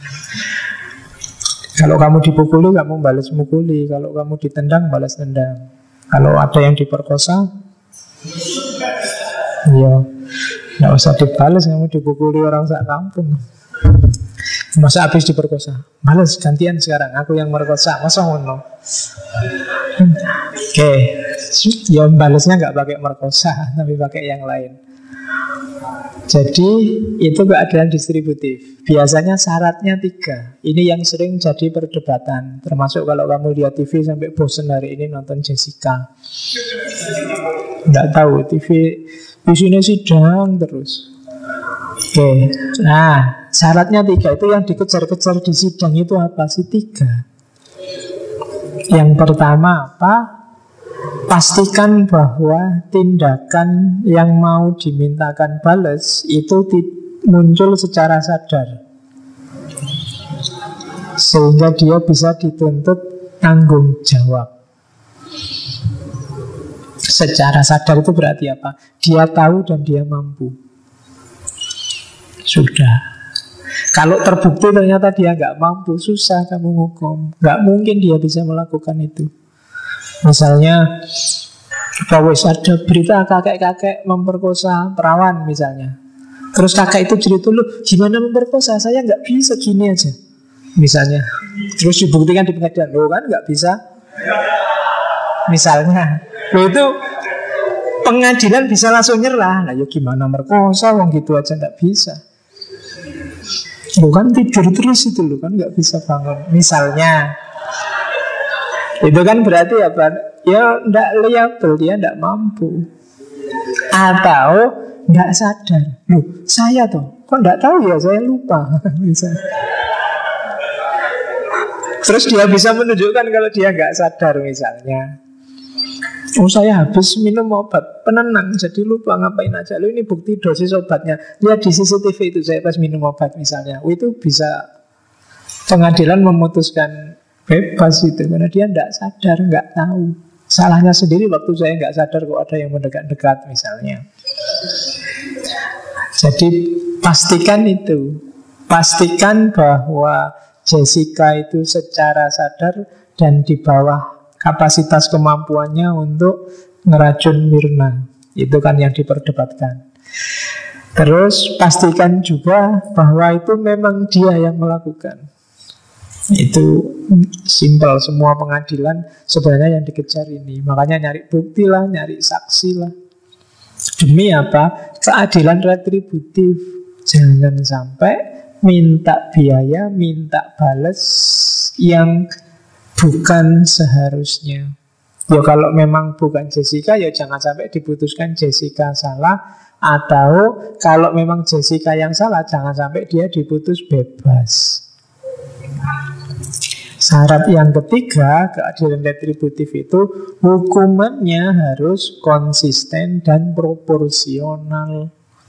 Kalau kamu dipukuli, kamu balas mukuli. Kalau kamu ditendang, balas tendang. Kalau ada yang diperkosa, ya nggak usah dibalas, kamu dipukuli orang sak kampung. Masa habis diperkosa, balas gantian sekarang, aku yang merkosa, masa ngono. Oke, ya balasnya nggak pakai merkosa, tapi pakai yang lain. Jadi itu keadilan distributif. Biasanya syaratnya 3. Ini yang sering jadi perdebatan. Termasuk kalau kamu lihat TV sampai bosen hari ini nonton Jessica. Nggak tahu TV di sini sidang terus. Oke. Nah, syaratnya 3 itu yang dikejar-kejar di sidang itu apa sih? 3. Yang pertama apa? Pastikan bahwa tindakan yang mau dimintakan balas itu muncul secara sadar, sehingga dia bisa dituntut tanggung jawab. Secara sadar itu berarti apa? Dia tahu dan dia mampu. Sudah. Kalau terbukti ternyata dia nggak mampu, susah kamu ngukum. Nggak mungkin dia bisa melakukan itu. Misalnya, bahwa ada berita kakek-kakek memperkosa perawan misalnya. Terus kakek itu cerita, lu gimana memperkosa? Saya nggak bisa gini aja. Misalnya. Terus dibuktikan di pengadilan, lo kan nggak bisa. Misalnya, lo itu pengadilan bisa langsung nyerah. Nah, ya gimana merkosa? Wong gitu aja nggak bisa. Lo kan tidur terus itu, lo kan nggak bisa bangun. Misalnya, itu kan berarti apa? Ya nggak liable, dia nggak mampu. Atau nggak sadar. Loh, saya tuh kok nggak tahu ya, saya lupa. Misalnya. Terus dia bisa menunjukkan kalau dia nggak sadar misalnya. Oh, saya habis minum obat penenang jadi lupa ngapain aja. Lo ini bukti dosis obatnya. Lihat di CCTV itu saya pas minum obat misalnya. Oh, itu bisa pengadilan memutuskan bebas itu karena dia nggak sadar, nggak tahu. Salahnya sendiri waktu saya nggak sadar kok ada yang mendekat-dekat misalnya. Jadi pastikan itu. Pastikan bahwa Jessica itu secara sadar dan di bawah kapasitas kemampuannya untuk ngeracun Mirna. Itu kan yang diperdebatkan. Terus pastikan juga bahwa itu memang dia yang melakukan. Itu simpel, semua pengadilan sebenarnya yang dikejar ini. Makanya nyari bukti lah, nyari saksi lah. Demi apa? Keadilan retributif. Jangan sampai minta biaya, minta balas yang bukan seharusnya. Ya kalau memang bukan Jessica, ya jangan sampai diputuskan Jessica salah. Atau kalau memang Jessica yang salah, jangan sampai dia diputus bebas. Syarat yang ketiga, keadilan retributif itu hukumannya harus konsisten dan proporsional.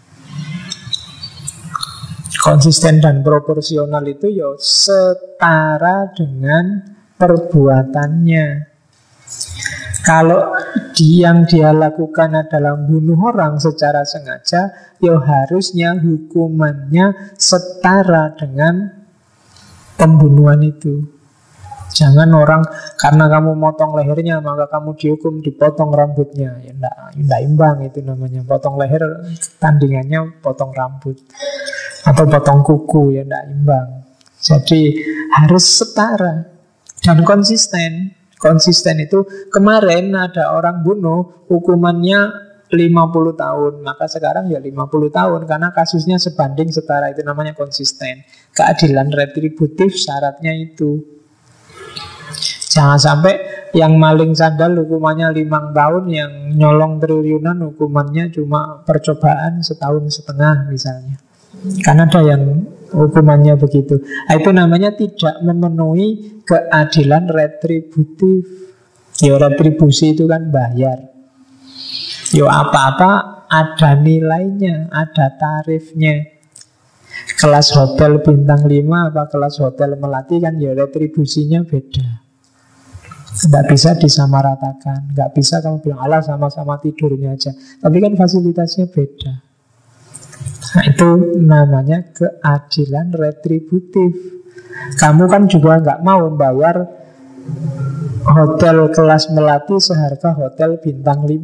Konsisten dan proporsional itu ya setara dengan perbuatannya. Kalau yang dia lakukan adalah bunuh orang secara sengaja, ya harusnya hukumannya setara dengan pembunuhan itu. Jangan orang karena kamu motong lehernya maka kamu dihukum dipotong rambutnya. Ya enggak imbang itu namanya. Potong leher tandingannya potong rambut atau potong kuku, ya enggak imbang. Jadi harus setara dan konsisten. Konsisten itu kemarin ada orang bunuh hukumannya 50 tahun, maka sekarang ya 50 tahun karena kasusnya sebanding setara, itu namanya konsisten. Keadilan retributif syaratnya itu. Jangan sampai yang maling sandal hukumannya 5 tahun, yang nyolong triliunan hukumannya cuma percobaan setahun setengah misalnya. Karena ada yang hukumannya begitu. Itu namanya tidak memenuhi keadilan retributif. Ya retribusi itu kan bayar. Ya apa-apa ada nilainya, ada tarifnya. Kelas hotel bintang 5 apa kelas hotel Melati kan ya retribusinya beda. Tidak bisa disamaratakan. Nggak bisa kamu bilang alah sama-sama tidurnya aja. Tapi kan fasilitasnya beda. Nah itu namanya keadilan retributif. Kamu kan juga nggak mau bayar hotel kelas Melati seharga hotel bintang 5.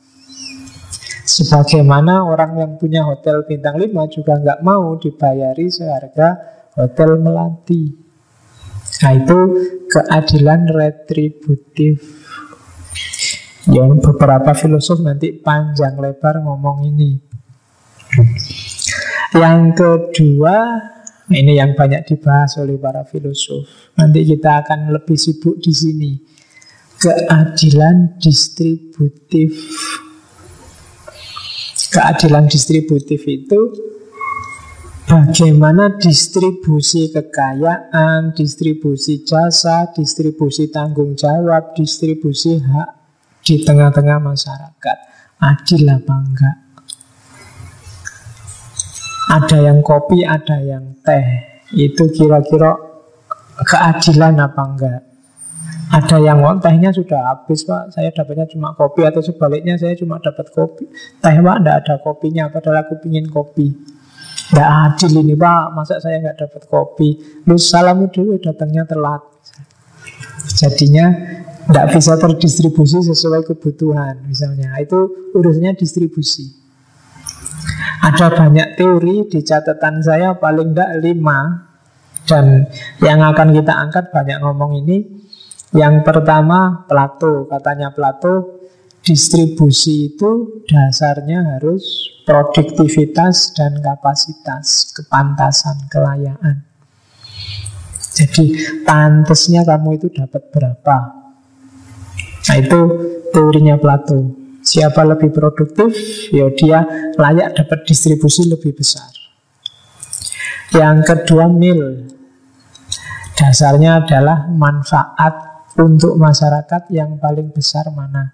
Sebagaimana orang yang punya hotel bintang 5 juga nggak mau dibayari seharga hotel Melati. Nah itu keadilan retributif. Yang beberapa filosof nanti panjang lebar ngomong ini. Yang kedua, ini yang banyak dibahas oleh para filosof. Nanti kita akan lebih sibuk di sini. Keadilan distributif. Keadilan distributif itu bagaimana distribusi kekayaan, distribusi jasa, distribusi tanggung jawab, distribusi hak di tengah-tengah masyarakat. Adil apa enggak? Ada yang kopi, ada yang teh. Itu kira-kira keadilan apa enggak? Ada yang tehnya sudah habis Pak, saya dapatnya cuma kopi. Atau sebaliknya saya cuma dapat kopi, teh Pak tidak ada kopinya, padahal aku pingin kopi. Tidak adil ini Pak, masa saya nggak dapat kopi. Lu salamu dulu datangnya telat. Jadinya tidak bisa terdistribusi sesuai kebutuhan. Misalnya itu urusannya distribusi. Ada banyak teori, di catatan saya paling tidak 5. Dan yang akan kita angkat banyak ngomong ini. Yang pertama Plato, katanya Plato, distribusi itu dasarnya harus produktivitas dan kapasitas, kepantasan, kelayaan. Jadi pantasnya kamu itu dapat berapa. Nah itu teorinya Plato. Siapa lebih produktif, ya dia layak dapat distribusi lebih besar. Yang kedua Mill, dasarnya adalah manfaat untuk masyarakat yang paling besar mana.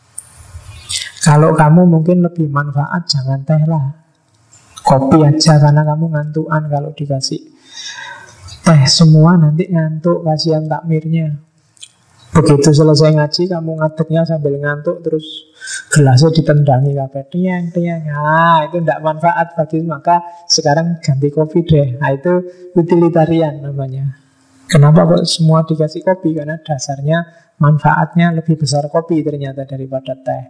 Kalau kamu mungkin lebih manfaat, jangan teh lah, kopi aja, karena kamu ngantukan kalau dikasih teh semua nanti ngantuk, kasihan takmirnya. Begitu selesai ngaji kamu ngadeknya sambil ngantuk, terus gelasnya ditendangi kabeh, tiang. Nah itu tidak manfaat bagi, maka sekarang ganti kopi deh. Nah itu utilitarian namanya. Kenapa kok semua dikasih kopi? Karena dasarnya manfaatnya lebih besar kopi ternyata daripada teh.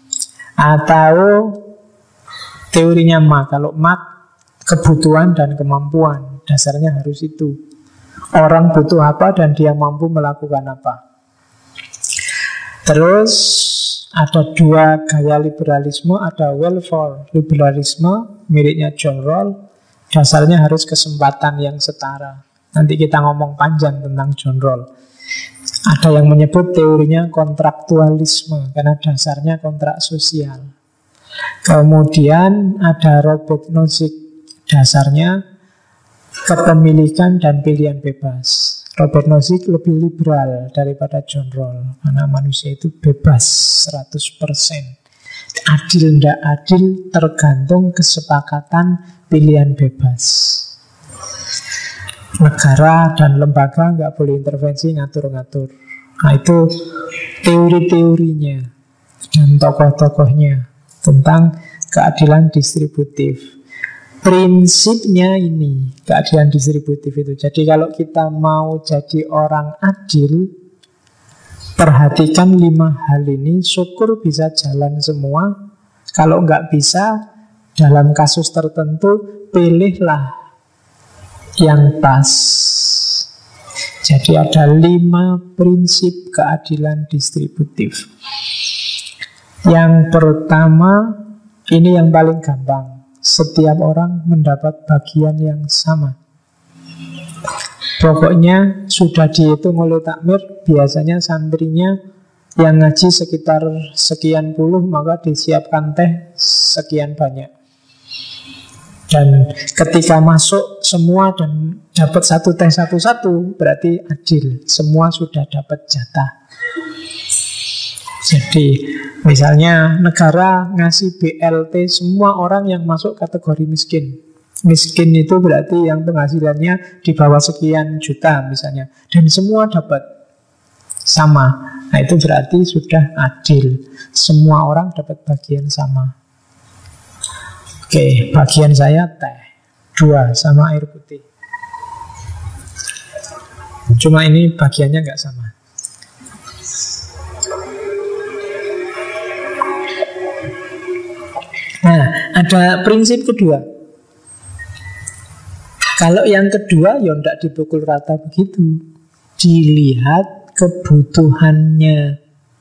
Atau teorinya Marx. Kalau Marx kebutuhan dan kemampuan, dasarnya harus itu. Orang butuh apa dan dia mampu melakukan apa. Terus ada 2 gaya liberalisme. Ada welfare liberalisme miliknya John Rawls. Dasarnya harus kesempatan yang setara. Nanti kita ngomong panjang tentang John Rawls. Ada yang menyebut teorinya kontraktualisme, karena dasarnya kontrak sosial. Kemudian ada Robert Nozick, dasarnya kepemilikan dan pilihan bebas. Robert Nozick lebih liberal daripada John Rawls, karena manusia itu bebas 100%. Adil tidak adil tergantung kesepakatan pilihan bebas. Negara dan lembaga nggak boleh intervensi ngatur-ngatur. Nah itu teori-teorinya dan tokoh-tokohnya tentang keadilan distributif. Prinsipnya ini keadilan distributif itu. Jadi kalau kita mau jadi orang adil, perhatikan 5 hal ini. Syukur bisa jalan semua. Kalau nggak bisa, dalam kasus tertentu pilihlah yang pas. Jadi ada 5 prinsip keadilan distributif. Yang pertama, ini yang paling gampang. Setiap orang mendapat bagian yang sama. Pokoknya sudah dihitung oleh takmir, biasanya santrinya yang ngaji sekitar sekian puluh, maka disiapkan teh sekian banyak. Dan ketika masuk semua dan dapat satu teh satu-satu, berarti adil. Semua sudah dapat jatah. Jadi misalnya negara ngasih BLT semua orang yang masuk kategori miskin. Miskin itu berarti yang penghasilannya di bawah sekian juta misalnya. Dan semua dapat sama. Nah itu berarti sudah adil. Semua orang dapat bagian sama. Oke, bagian saya teh 2 sama air putih. Cuma ini bagiannya nggak sama. Nah, ada prinsip kedua. Kalau yang kedua, ya tidak dipukul rata begitu. Dilihat kebutuhannya.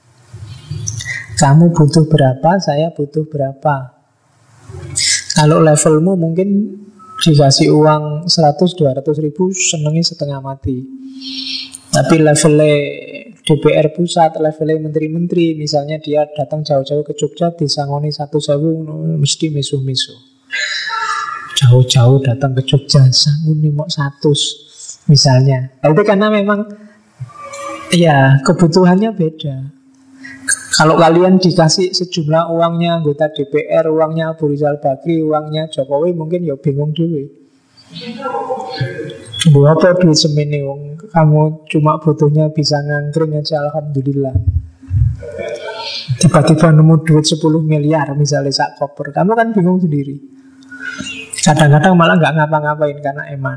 Kamu butuh berapa, saya butuh berapa. Kalau levelmu mungkin dikasih uang 100-200 ribu senengnya setengah mati. Tapi levelnya DPR pusat, levelnya menteri-menteri, misalnya dia datang jauh-jauh ke Jogja, disangoni 1.000 mesti misuh-misuh. Jauh-jauh datang ke Jogja, sangoni mau 100 misalnya. Nah, itu karena memang ya kebutuhannya beda. Kalau kalian dikasih sejumlah uangnya anggota DPR, uangnya Abu Rizal Bakri, uangnya Jokowi, mungkin ya bingung dulu. Apa duit semini wong kamu cuma butuhnya bisa ngangkring aja, alhamdulillah. Tiba-tiba nemu duit 10 miliar misalnya sak koper, kamu kan bingung sendiri. Kadang-kadang malah nggak ngapa-ngapain karena eman.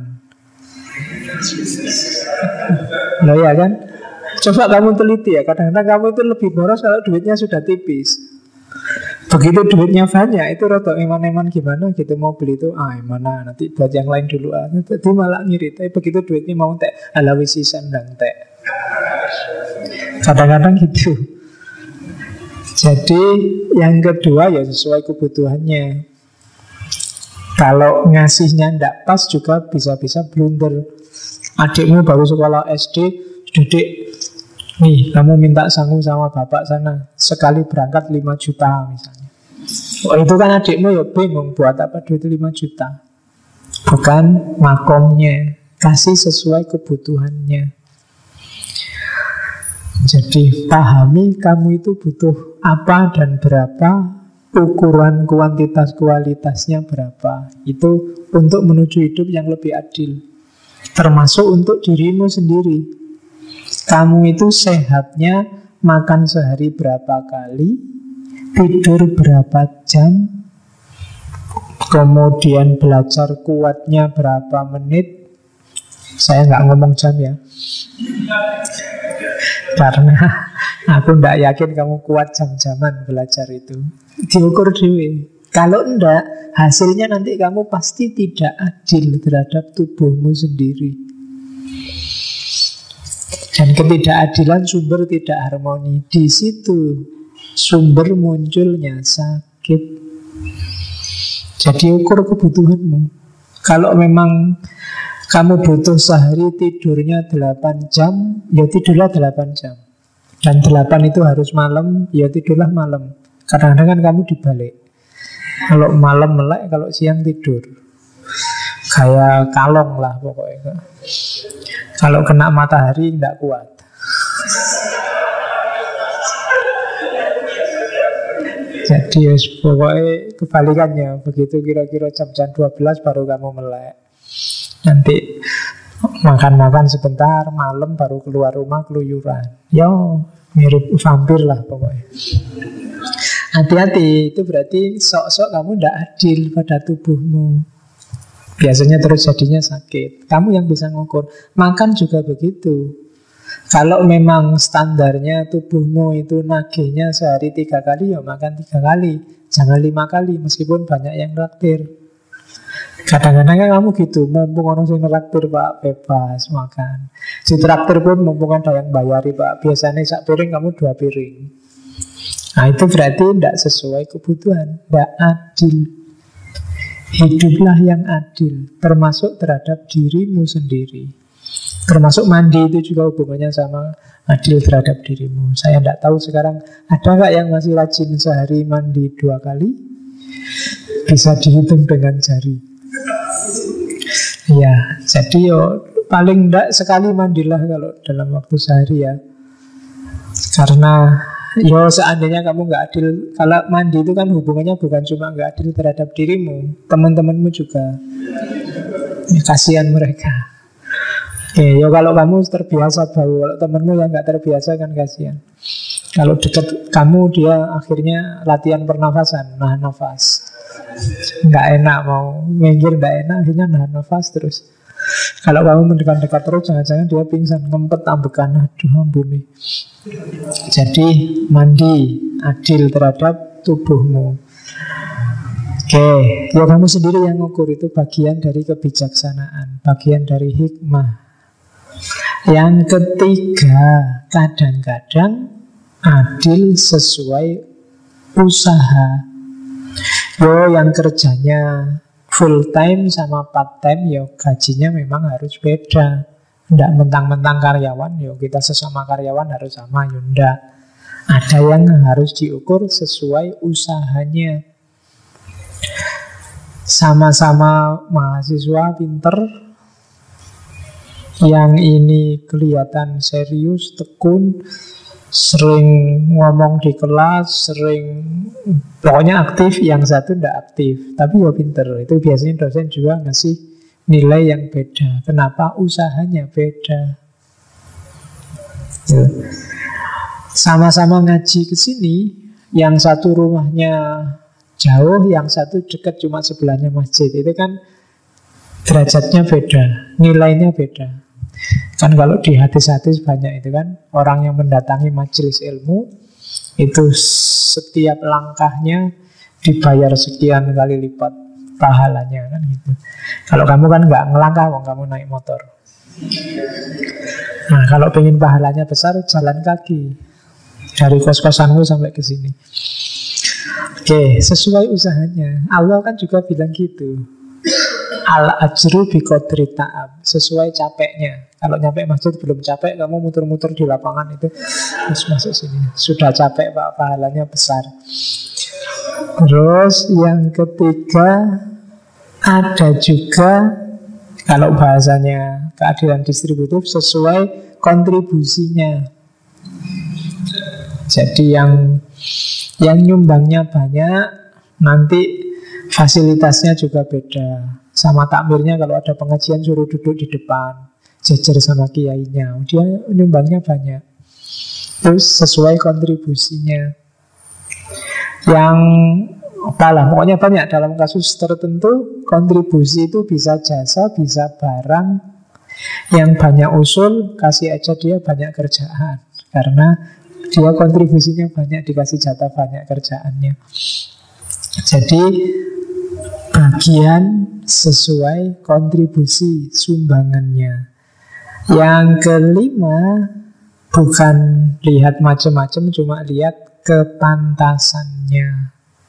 Loh ya kan? Coba kamu teliti ya, kadang-kadang kamu itu lebih boros kalau duitnya sudah tipis. Begitu duitnya banyak, itu rada eman-eman gimana gitu, mau beli itu, mana nanti buat yang lain dulu. Jadi malah ngirit, tapi begitu duitnya mau tek, alawi sisan dan tek. Kadang-kadang gitu. Jadi yang kedua ya sesuai kebutuhannya. Kalau ngasihnya ndak pas juga bisa-bisa blunder. Adikmu baru sekolah SD, Dedek, nih kamu minta sangu sama bapak sana, sekali berangkat 5 juta misalnya. Oh itu kan adikmu ya bingung, buat apa duit 5 juta. Bukan makomnya, kasih sesuai kebutuhannya. Jadi pahami kamu itu butuh apa dan berapa, ukuran kuantitas kualitasnya berapa. Itu untuk menuju hidup yang lebih adil. Termasuk untuk dirimu sendiri. Kamu itu sehatnya makan sehari berapa kali, tidur berapa jam, kemudian belajar kuatnya berapa menit. Saya nggak ngomong jam ya, karena aku nggak yakin kamu kuat jam-jaman belajar itu. Diukur dulu. Kalau enggak, hasilnya nanti kamu pasti tidak adil terhadap tubuhmu sendiri. Dan ketidakadilan sumber tidak harmoni. Di situ sumber munculnya sakit. Jadi ukur kebutuhanmu. Kalau memang kamu butuh sehari tidurnya 8 jam, ya tidurlah 8 jam. Dan 8 itu harus malam, ya tidurlah malam. Kadang-kadang kan kamu dibalik. Kalau malam melek, kalau siang tidur. Kayak kalong lah pokoknya. Kalau kena matahari tidak kuat. Jadi pokoknya kebalikannya. Begitu kira-kira jam-jam 12 baru kamu melek. Nanti makan-makan sebentar, malam baru keluar rumah keluyuran. Yo, mirip vampir lah pokoknya. Hati-hati, itu berarti sok-sok kamu tidak adil pada tubuhmu. Biasanya terus jadinya sakit. Kamu yang bisa ngukur. Makan juga begitu. Kalau memang standarnya tubuhmu itu nagihnya sehari 3 kali, ya makan 3 kali. Jangan 5 kali, meskipun banyak yang traktir. Kadang-kadang kan kamu gitu, mumpung orang yang traktir pak, bebas makan. Si traktir pun mumpung ada yang bayari pak, biasanya sak piring kamu 2 piring. Nah itu berarti tidak sesuai kebutuhan, tidak adil. Hiduplah yang adil, termasuk terhadap dirimu sendiri. Termasuk mandi itu juga hubungannya sama adil terhadap dirimu. Saya tidak tahu sekarang ada nggak yang masih rajin sehari mandi 2 kali? Bisa dihitung dengan jari. Ya, jadi paling tidak sekali mandilah kalau dalam waktu sehari ya. Karena seandainya kamu nggak adil, kalau mandi itu kan hubungannya bukan cuma nggak adil terhadap dirimu, teman-temanmu juga. Ya, kasihan mereka. Kalau kamu terbiasa bau, kalau temanmu yang nggak terbiasa kan kasihan. Kalau dekat kamu dia akhirnya latihan pernafasan, nahan nafas. Nggak enak, mau minggir nggak enak, akhirnya nahan nafas terus. Kalau kamu mendekat-dekat terus, jangan-jangan dia pingsan, ngempet, ambekan. Aduh ampun nih. Jadi mandi adil terhadap tubuhmu. Oke, ya kamu sendiri yang ngukur. Itu bagian dari kebijaksanaan, bagian dari hikmah. Yang ketiga, kadang-kadang adil sesuai usaha. Yang kerjanya full time sama part time, gajinya memang harus beda. Tidak mentang-mentang karyawan, kita sesama karyawan harus sama, tidak. Ada yang harus diukur sesuai usahanya. Sama-sama mahasiswa pinter, yang ini kelihatan serius, tekun, sering ngomong di kelas, pokoknya aktif. Yang satu tidak aktif, tapi pinter. Itu biasanya dosen juga ngasih nilai yang beda. Kenapa? Usahanya beda. Sama-sama ngaji ke sini, yang satu rumahnya jauh, yang satu dekat cuma sebelahnya masjid. Itu kan derajatnya beda, nilainya beda. Kan kalau di hadis-hadis banyak itu kan, orang yang mendatangi majelis ilmu itu setiap langkahnya dibayar sekian kali lipat pahalanya kan gitu. Kalau kamu kan nggak ngelangkah, kamu naik motor. Nah, kalau pengen pahalanya besar, jalan kaki dari kos-kosanmu sampai ke sini. Oke, sesuai usahanya. Allah kan juga bilang gitu. Al-ajru biqadri ta'ab, sesuai capeknya. Kalau nyampe masjid belum capek, kamu muter-muter di lapangan itu, terus masuk sini. Sudah capek Pak, pahalanya besar. Terus yang ketiga, ada juga kalau bahasanya keadilan distributif sesuai kontribusinya. Jadi yang nyumbangnya banyak, nanti fasilitasnya juga beda. Sama takmirnya, kalau ada pengajian suruh duduk di depan, jejer sama kiainya, dia nyumbangnya banyak. Terus sesuai kontribusinya. Yang apalah, pokoknya banyak. Dalam kasus tertentu kontribusi itu bisa jasa, bisa barang. Yang banyak usul, kasih aja dia banyak kerjaan, karena dia kontribusinya banyak, dikasih jatah banyak kerjaannya. Jadi bagian sesuai kontribusi sumbangannya. Yang kelima, bukan lihat macam-macam, cuma lihat kepantasannya.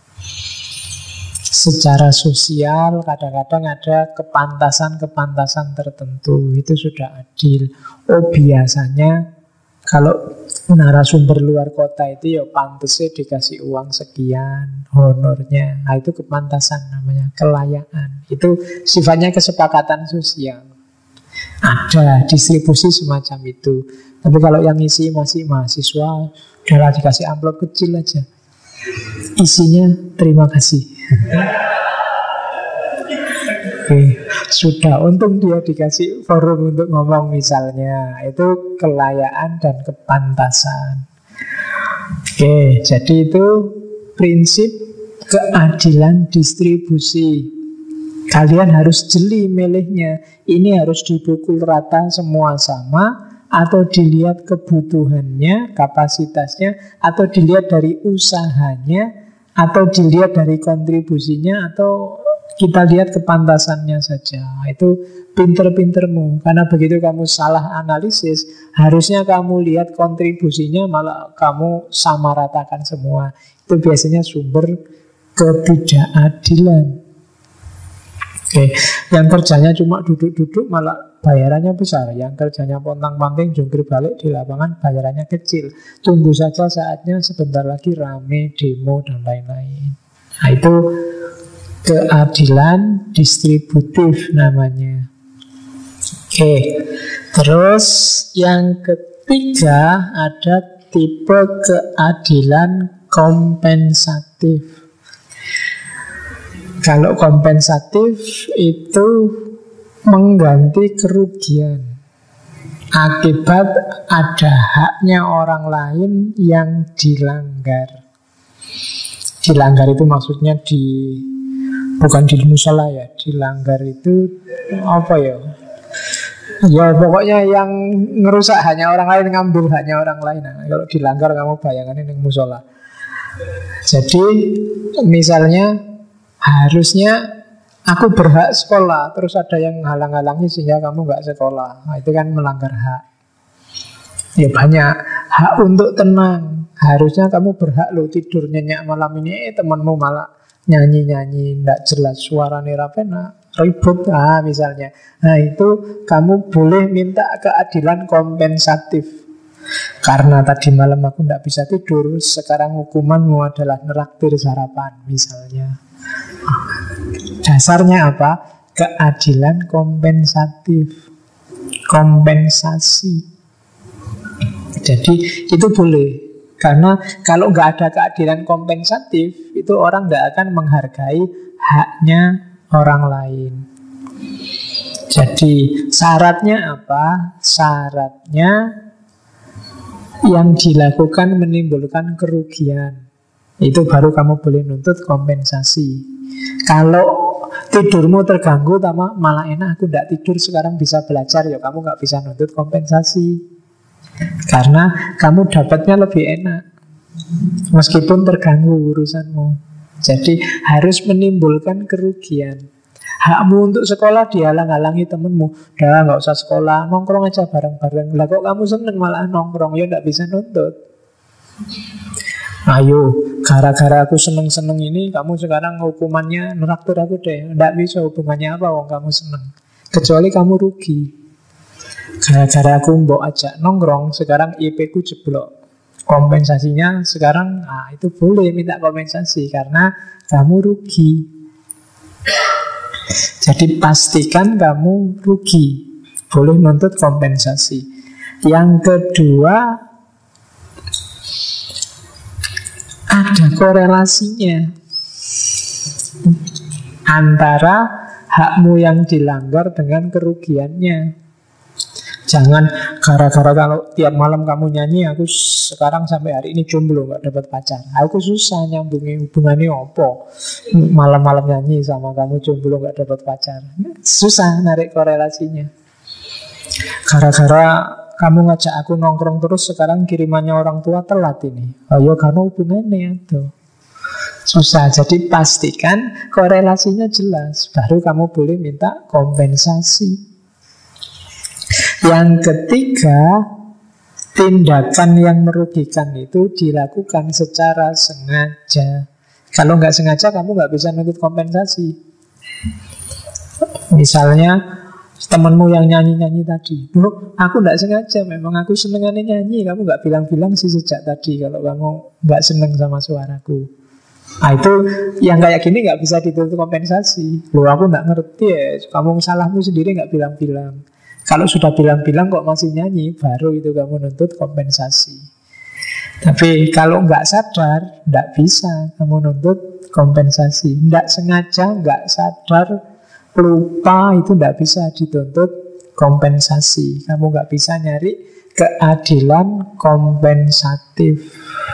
Secara sosial kadang-kadang ada kepantasan-kepantasan tertentu, itu sudah adil. Oh, biasanya kalau narasumber luar kota itu ya pantasnya dikasih uang sekian, honornya. Nah, itu kepantasan namanya, kelayakan. Itu sifatnya kesepakatan sosial. Ada distribusi semacam itu. Tapi kalau yang isi masih mahasiswa, udahlah dikasih amplop kecil aja. Isinya terima kasih. Oke, sudah, untung dia dikasih forum untuk ngomong misalnya. Itu kelayaan dan kepantasan. Oke, jadi itu prinsip keadilan distribusi. Kalian harus jeli milihnya. Ini harus dipukul rata semua sama, atau dilihat kebutuhannya, kapasitasnya, atau dilihat dari usahanya, atau dilihat dari kontribusinya, atau kita lihat kepantasannya saja. Itu pinter-pintermu. Karena begitu kamu salah analisis, harusnya kamu lihat kontribusinya, malah kamu samaratakan semua. Itu biasanya sumber ketidakadilan. Oke, yang kerjanya cuma duduk-duduk malah bayarannya besar. Yang kerjanya pontang-panting jungkir balik di lapangan bayarannya kecil. Tunggu saja saatnya, sebentar lagi rame demo dan lain-lain. Nah, itu keadilan distributif namanya. Oke, terus yang ketiga ada tipe keadilan kompensatif. Kalau kompensatif itu mengganti kerugian akibat ada haknya orang lain yang dilanggar. Dilanggar itu maksudnya bukan di musola ya, dilanggar itu apa ya? Ya pokoknya yang ngerusak hanya orang lain, ngambil hanya orang lain. Nah, kalau dilanggar kamu bayangannya yang musola. Jadi misalnya harusnya aku berhak sekolah, terus ada yang halang-halangi sehingga kamu nggak sekolah. Nah, itu kan melanggar hak. Ya banyak. Hak untuk tenang. Harusnya kamu berhak lo tidur nyenyak malam ini, temanmu malah nyanyi-nyanyi nggak jelas, suaranya rapena, ribut, misalnya. Nah, itu kamu boleh minta keadilan kompensatif. Karena tadi malam aku nggak bisa tidur, sekarang hukumanmu adalah neraktir sarapan, misalnya. Dasarnya apa? Keadilan kompensatif, kompensasi. Jadi itu boleh. Karena kalau nggak ada keadilan kompensatif, itu orang nggak akan menghargai haknya orang lain. Jadi syaratnya apa? Syaratnya yang dilakukan menimbulkan kerugian. Itu baru kamu boleh nuntut kompensasi. Kalau tidurmu terganggu, malah enak aku tidak tidur sekarang bisa belajar, ya kamu nggak bisa nuntut kompensasi. Karena kamu dapatnya lebih enak meskipun terganggu urusanmu. Jadi harus menimbulkan kerugian. Hakmu untuk sekolah dihalang-halangi temenmu. Udah nggak usah sekolah, nongkrong aja bareng-bareng. Lah kok kamu seneng malah nongkrong, ya nggak bisa nuntut. Ayo, gara-gara aku seneng-seneng ini, kamu sekarang hukumannya neraktir aku deh. Nggak bisa, hubungannya apa wong kamu seneng. Kecuali kamu rugi. Gara-gara aku mbok ajak nongkrong, sekarang IP ku jeblok. Kompensasinya sekarang, itu boleh minta kompensasi karena kamu rugi. Jadi pastikan kamu rugi, boleh nuntut kompensasi. Yang kedua, ada korelasinya antara hakmu yang dilanggar dengan kerugiannya. Jangan gara-gara kalau tiap malam kamu nyanyi, aku sekarang sampai hari ini jomblo gak dapat pacar. Aku susah nyambungin hubungannya apa. Malam-malam nyanyi sama kamu jomblo gak dapat pacar. Susah narik korelasinya. Gara-gara kamu ngajak aku nongkrong terus, sekarang kirimannya orang tua telat ini. Ayo karena hubungannya itu. Susah. Jadi pastikan korelasinya jelas, baru kamu boleh minta kompensasi. Yang ketiga, tindakan yang merugikan itu dilakukan secara sengaja. Kalau nggak sengaja, kamu nggak bisa nuntut kompensasi. Misalnya temenmu yang nyanyi-nyanyi tadi, loh, aku nggak sengaja, memang aku senengannya nyanyi. Kamu nggak bilang-bilang sih sejak tadi kalau kamu nggak seneng sama suaraku. Itu yang kayak gini nggak bisa dituntut kompensasi. Loh, aku nggak ngerti ya, kamu salahmu sendiri nggak bilang-bilang. Kalau sudah bilang-bilang kok masih nyanyi, baru itu kamu nuntut kompensasi. Tapi kalau nggak sadar, nggak bisa kamu nuntut kompensasi. Nggak sengaja, nggak sadar, lupa, itu nggak bisa dituntut kompensasi. Kamu nggak bisa nyari keadilan kompensatif.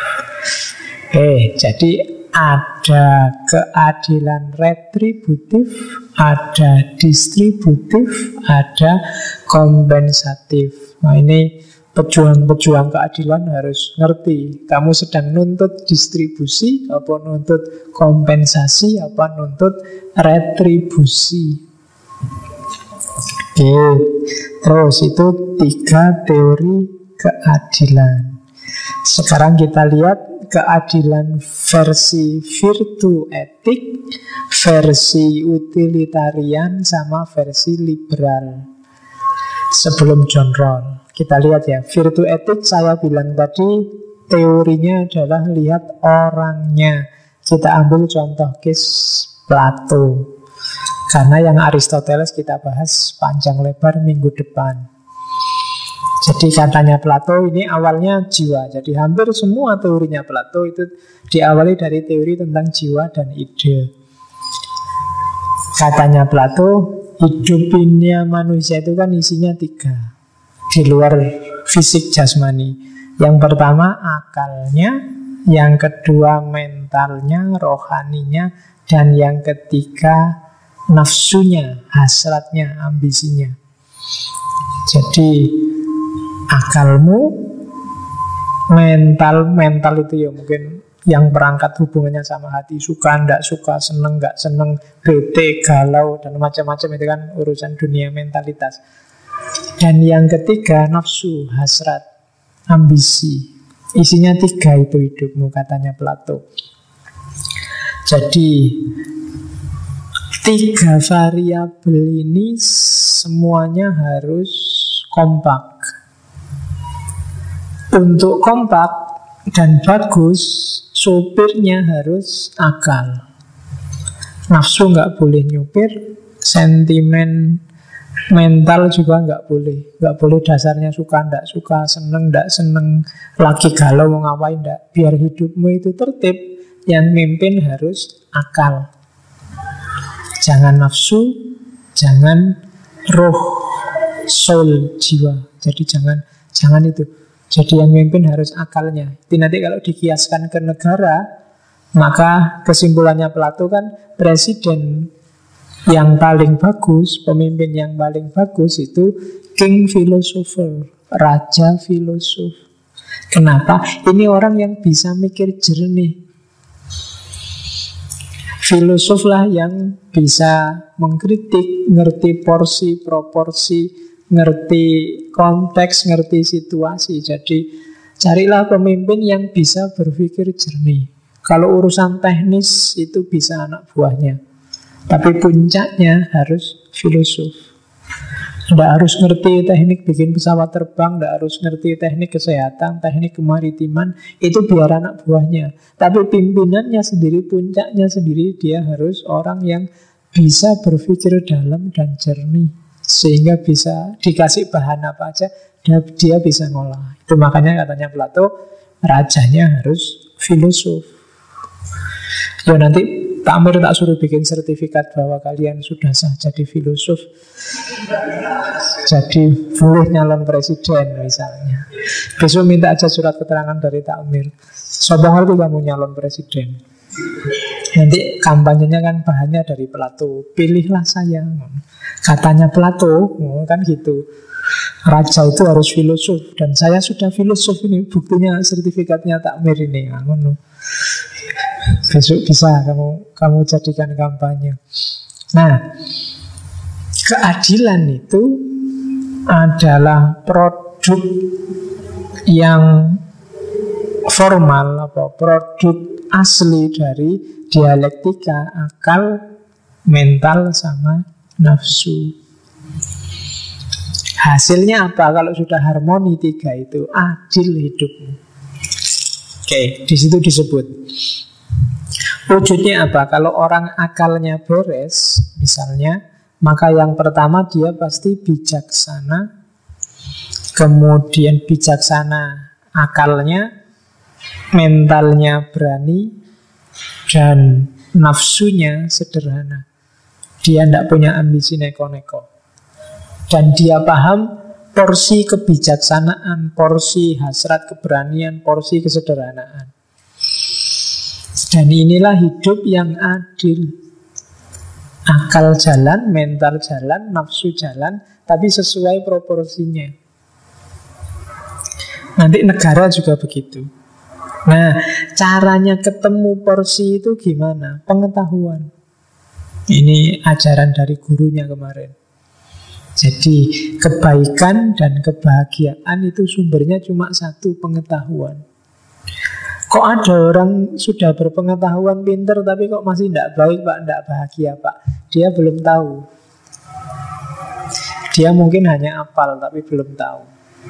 Jadi ada keadilan retributif, ada distributif, ada kompensatif. Nah ini pejuang-pejuang keadilan harus ngerti. Kamu sedang nuntut distribusi, apa nuntut kompensasi, apa nuntut retribusi. Terus itu 3 teori keadilan. Sekarang kita lihat keadilan versi virtu etik, versi utilitarian, sama versi liberal. Sebelum John Rawls, kita lihat ya. Virtu etik saya bilang tadi, teorinya adalah lihat orangnya. Kita ambil contoh case Plato, karena yang Aristoteles kita bahas panjang lebar minggu depan. Jadi katanya Plato ini awalnya jiwa. Jadi hampir semua teorinya Plato itu diawali dari teori tentang jiwa dan ide. Katanya Plato, hidupnya manusia itu kan isinya 3 di luar fisik jasmani. Yang pertama akalnya, yang kedua mentalnya, rohaninya, dan yang ketiga nafsunya, hasratnya, ambisinya. Jadi akalmu, mental itu ya mungkin yang berangkat hubungannya sama hati, suka, ndak suka, seneng, nggak seneng, bete, galau, dan macam-macam, itu kan urusan dunia mentalitas. Dan yang ketiga nafsu, hasrat, ambisi. Isinya 3 itu hidupmu, katanya Plato. Jadi 3 variabel ini semuanya harus kompak. Untuk kompak dan bagus, supirnya harus akal. Nafsu nggak boleh nyupir, sentimen mental juga nggak boleh. Nggak boleh dasarnya suka, ndak suka, seneng, ndak seneng, lagi galau mau ngapain, ndak. Biar hidupmu itu tertib, yang mimpin harus akal. Jangan nafsu, jangan roh, soul, jiwa. Jadi jangan itu. Jadi yang memimpin harus akalnya. Jadi nanti kalau dikiaskan ke negara, maka kesimpulannya Plato kan presiden yang paling bagus, pemimpin yang paling bagus itu king philosopher, raja filosof. Kenapa? Ini orang yang bisa mikir jernih. Filosof lah yang bisa mengkritik, ngerti porsi, proporsi, ngerti konteks, ngerti situasi. Jadi carilah pemimpin yang bisa berpikir jernih. Kalau urusan teknis itu bisa anak buahnya, tapi puncaknya harus filosof. Tidak harus ngerti teknik bikin pesawat terbang, tidak harus ngerti teknik kesehatan, teknik kemaritiman, itu biar anak buahnya. Tapi pimpinannya sendiri, puncaknya sendiri, dia harus orang yang bisa berpikir dalam dan jernih, sehingga bisa dikasih bahan apa aja, dia bisa ngolah. Itu makanya katanya Plato, rajanya harus filosof. Ya nanti Takmir tak suruh bikin sertifikat bahwa kalian sudah sah jadi filosof, jadi boleh nyalon presiden misalnya. Besok minta aja surat keterangan dari Takmir. Sombong ngerti kamu nyalon presiden. Nanti kampanyenya kan bahannya dari Plato. Pilihlah saya. Katanya Plato, kan gitu. Raja itu harus filosof. Dan saya sudah filosof ini. Buktinya sertifikatnya Takmir ini. Besok bisa kamu jadikan kampanye. Nah, keadilan itu adalah produk yang formal, produk asli dari dialektika akal, mental, sama nafsu. Hasilnya apa? Kalau sudah harmoni tiga itu, adil hidupmu. Oke, di situ disebut. Wujudnya apa? Kalau orang akalnya beres, misalnya, maka yang pertama dia pasti bijaksana. Kemudian bijaksana akalnya, mentalnya berani, dan nafsunya sederhana. Dia tidak punya ambisi neko-neko. Dan dia paham porsi kebijaksanaan, porsi hasrat keberanian, porsi kesederhanaan. Dan inilah hidup yang adil. Akal jalan, mental jalan, nafsu jalan, tapi sesuai proporsinya. Nanti negara juga begitu. Nah, caranya ketemu porsi itu gimana? Pengetahuan. Ini ajaran dari gurunya kemarin. Jadi kebaikan dan kebahagiaan itu sumbernya cuma satu, pengetahuan. Kok ada orang sudah berpengetahuan, pinter, tapi kok masih tidak baik pak, tidak bahagia pak? Dia belum tahu. Dia mungkin hanya apal tapi belum tahu.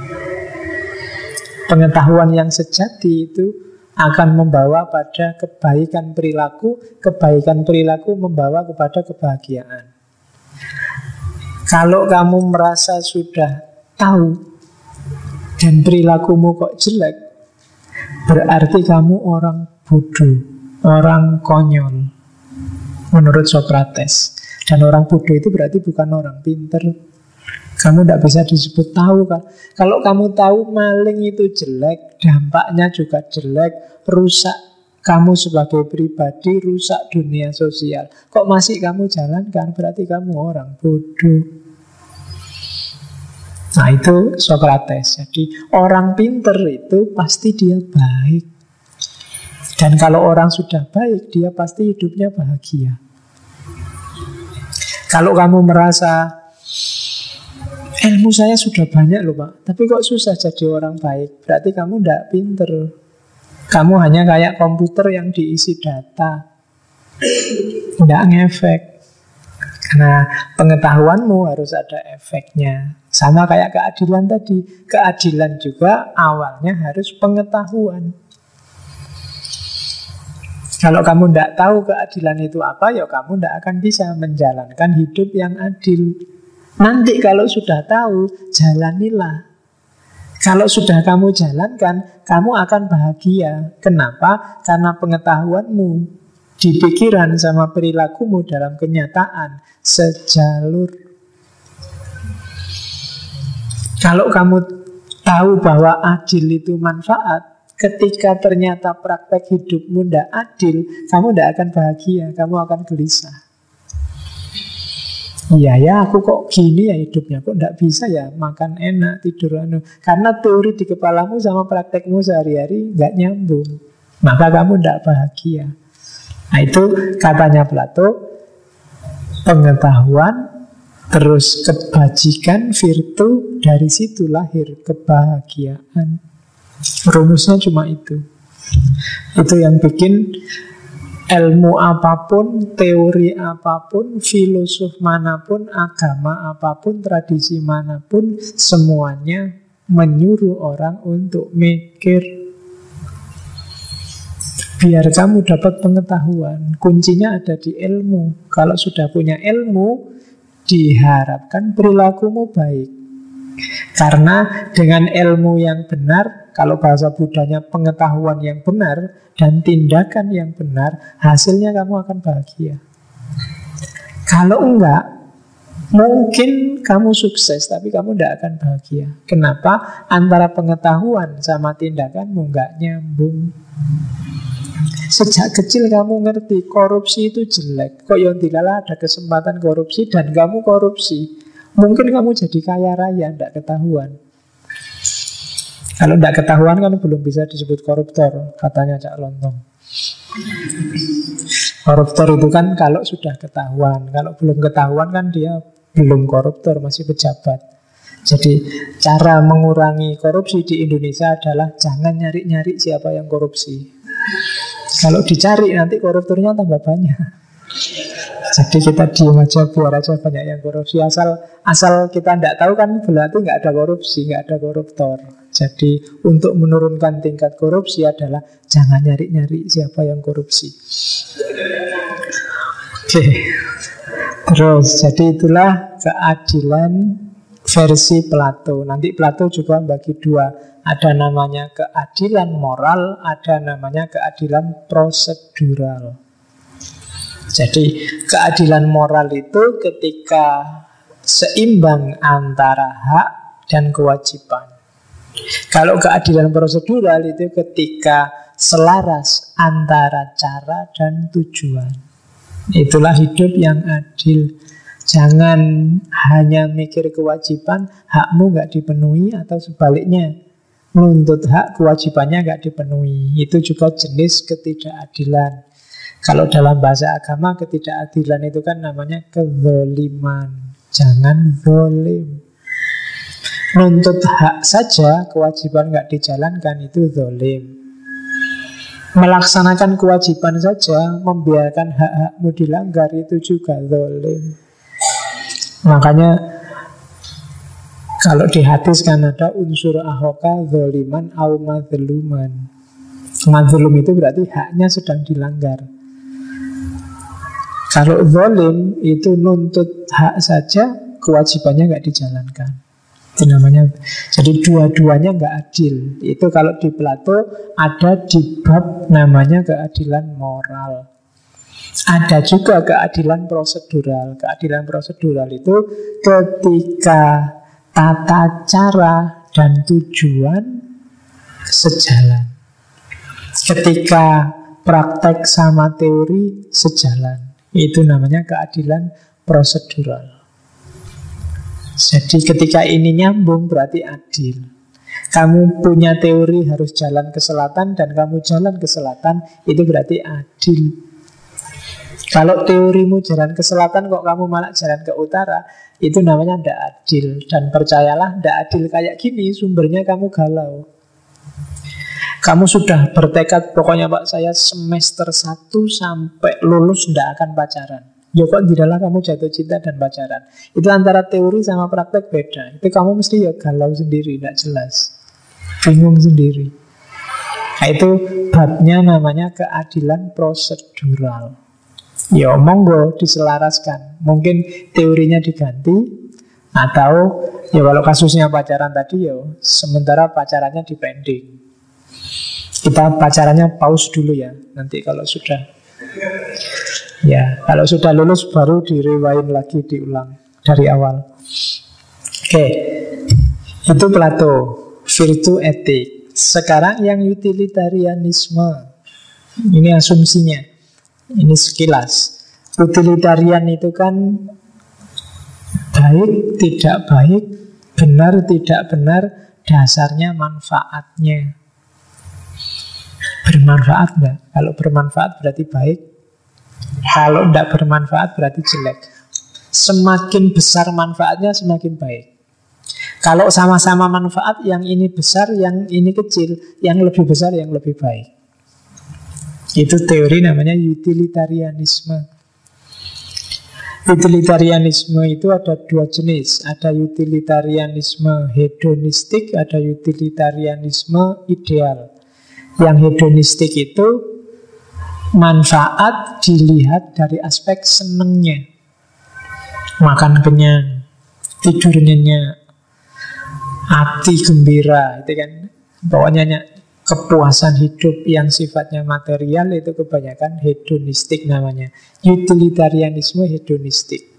Pengetahuan yang sejati itu akan membawa pada kebaikan perilaku membawa kepada kebahagiaan. Kalau kamu merasa sudah tahu dan perilakumu kok jelek, berarti kamu orang bodoh, orang konyol, menurut Socrates. Dan orang bodoh itu berarti bukan orang pinter. Kamu tidak bisa disebut tahu kan? Kalau kamu tahu maling itu jelek, dampaknya juga jelek, rusak kamu sebagai pribadi, rusak dunia sosial. Kok masih kamu jalankan? Berarti kamu orang bodoh. Nah itu Socrates. Jadi orang pinter itu pasti dia baik. Dan kalau orang sudah baik, dia pasti hidupnya bahagia. Kalau kamu merasa ilmu saya sudah banyak loh pak, tapi kok susah jadi orang baik, berarti kamu tidak pinter. Kamu hanya kayak komputer yang diisi data, tidak ngefek. Karena pengetahuanmu harus ada efeknya. Sama kayak keadilan tadi. Keadilan juga awalnya harus pengetahuan. Kalau kamu tidak tahu keadilan itu apa, ya kamu tidak akan bisa menjalankan hidup yang adil. Nanti kalau sudah tahu, jalanilah. Kalau sudah kamu jalankan, kamu akan bahagia. Kenapa? Karena pengetahuanmu di pikiran sama perilakumu dalam kenyataan sejalur. Kalau kamu tahu bahwa adil itu manfaat, ketika ternyata praktek hidupmu tidak adil, kamu tidak akan bahagia, kamu akan gelisah. Iya ya, aku kok gini ya hidupnya, kok tidak bisa ya makan enak, tidur anu. Karena teori di kepalamu sama praktekmu sehari-hari nggak nyambung, maka kamu tidak bahagia. Nah itu katanya Plato, pengetahuan terus kebajikan, virtu, dari situ lahir kebahagiaan. Rumusnya cuma itu. Itu yang bikin ilmu apapun, teori apapun, filosof manapun, agama apapun, tradisi manapun, semuanya menyuruh orang untuk mikir. Biar kamu dapat pengetahuan. Kuncinya ada di ilmu. Kalau sudah punya ilmu, diharapkan perilakumu baik. Karena dengan ilmu yang benar, kalau bahasa Buddhanya pengetahuan yang benar dan tindakan yang benar, hasilnya kamu akan bahagia. Kalau enggak, mungkin kamu sukses tapi kamu tidak akan bahagia. Kenapa? Antara pengetahuan sama tindakanmu enggak nyambung. Sejak kecil kamu ngerti korupsi itu jelek, kok yang dilala ada kesempatan korupsi dan kamu korupsi, mungkin kamu jadi kaya raya, tidak ketahuan. Kalau tidak ketahuan kan belum bisa disebut koruptor, katanya Cak Lontong. Koruptor itu kan kalau sudah ketahuan, kalau belum ketahuan kan dia belum koruptor, masih pejabat. Jadi cara mengurangi korupsi di Indonesia adalah jangan nyari-nyari siapa yang korupsi. Kalau dicari nanti koruptornya tambah banyak. Jadi kita diam aja, biar aja banyak yang korupsi. Asal kita tidak tahu kan berarti nggak ada korupsi, nggak ada koruptor. Jadi untuk menurunkan tingkat korupsi adalah jangan nyari-nyari siapa yang korupsi. Oke. Terus jadi itulah keadilan versi Plato. Nanti Plato juga bagi dua. Ada namanya keadilan moral, ada namanya keadilan prosedural. Jadi keadilan moral itu ketika seimbang antara hak dan kewajiban. Kalau keadilan prosedural itu ketika selaras antara cara dan tujuan. Itulah hidup yang adil. Jangan hanya mikir kewajiban, hakmu nggak dipenuhi, atau sebaliknya menuntut hak, kewajibannya nggak dipenuhi. Itu juga jenis ketidakadilan. Kalau dalam bahasa agama, ketidakadilan itu kan namanya kezoliman. Jangan zolim. Nuntut hak saja, kewajiban nggak dijalankan, itu zolim. Melaksanakan kewajiban saja, membiarkan hak-hakmu dilanggar, itu juga zolim. Makanya kalau di hadis kan ada unsur ahoka zoliman au mazluman. Mazlum itu berarti haknya sedang dilanggar. Kalau zolim itu nuntut hak saja, kewajibannya nggak dijalankan. Itu namanya. Jadi dua-duanya nggak adil. Itu kalau di Plato ada di bab namanya keadilan moral. Ada juga keadilan prosedural. Keadilan prosedural itu ketika tata cara dan tujuan sejalan. Ketika praktek sama teori sejalan. Itu namanya keadilan prosedural. Jadi ketika ini nyambung berarti adil. Kamu punya teori harus jalan ke selatan dan kamu jalan ke selatan, itu berarti adil. Kalau teorimu jalan ke selatan kok kamu malah jalan ke utara, itu namanya tidak adil. Dan percayalah, tidak adil kayak gini sumbernya kamu galau. Kamu sudah bertekad, pokoknya Pak saya semester 1 sampai lulus tidak akan pacaran. Ya kok tidaklah kamu jatuh cinta dan pacaran. Itu antara teori sama praktek beda. Itu kamu mesti ya galau sendiri, tidak jelas, bingung sendiri. Nah itu babnya namanya keadilan prosedural. Ya monggo diselaraskan. Mungkin teorinya diganti, atau ya kalau kasusnya pacaran tadi ya sementara pacarannya dipending. Kita pacarannya pause dulu ya. Nanti kalau sudah, ya kalau sudah lulus baru di-rewind lagi, diulang dari awal. Oke. Itu Plato, virtu etik. Sekarang yang utilitarianisme, ini asumsinya, ini sekilas. Utilitarian itu kan baik, tidak baik, benar, tidak benar, dasarnya manfaatnya. Bermanfaat enggak? Kalau bermanfaat berarti baik, kalau tidak bermanfaat berarti jelek. Semakin besar manfaatnya semakin baik. Kalau sama-sama manfaat, yang ini besar, yang ini kecil, yang lebih besar, yang lebih baik. Itu teori namanya utilitarianisme. Utilitarianisme itu ada dua jenis. Ada utilitarianisme hedonistik, ada utilitarianisme ideal. Yang hedonistik itu manfaat dilihat dari aspek senengnya. Makan kenyang, tidur nyenyak, hati gembira, itu kan pokoknya kepuasan hidup yang sifatnya material itu kebanyakan hedonistik namanya. Utilitarianisme hedonistik.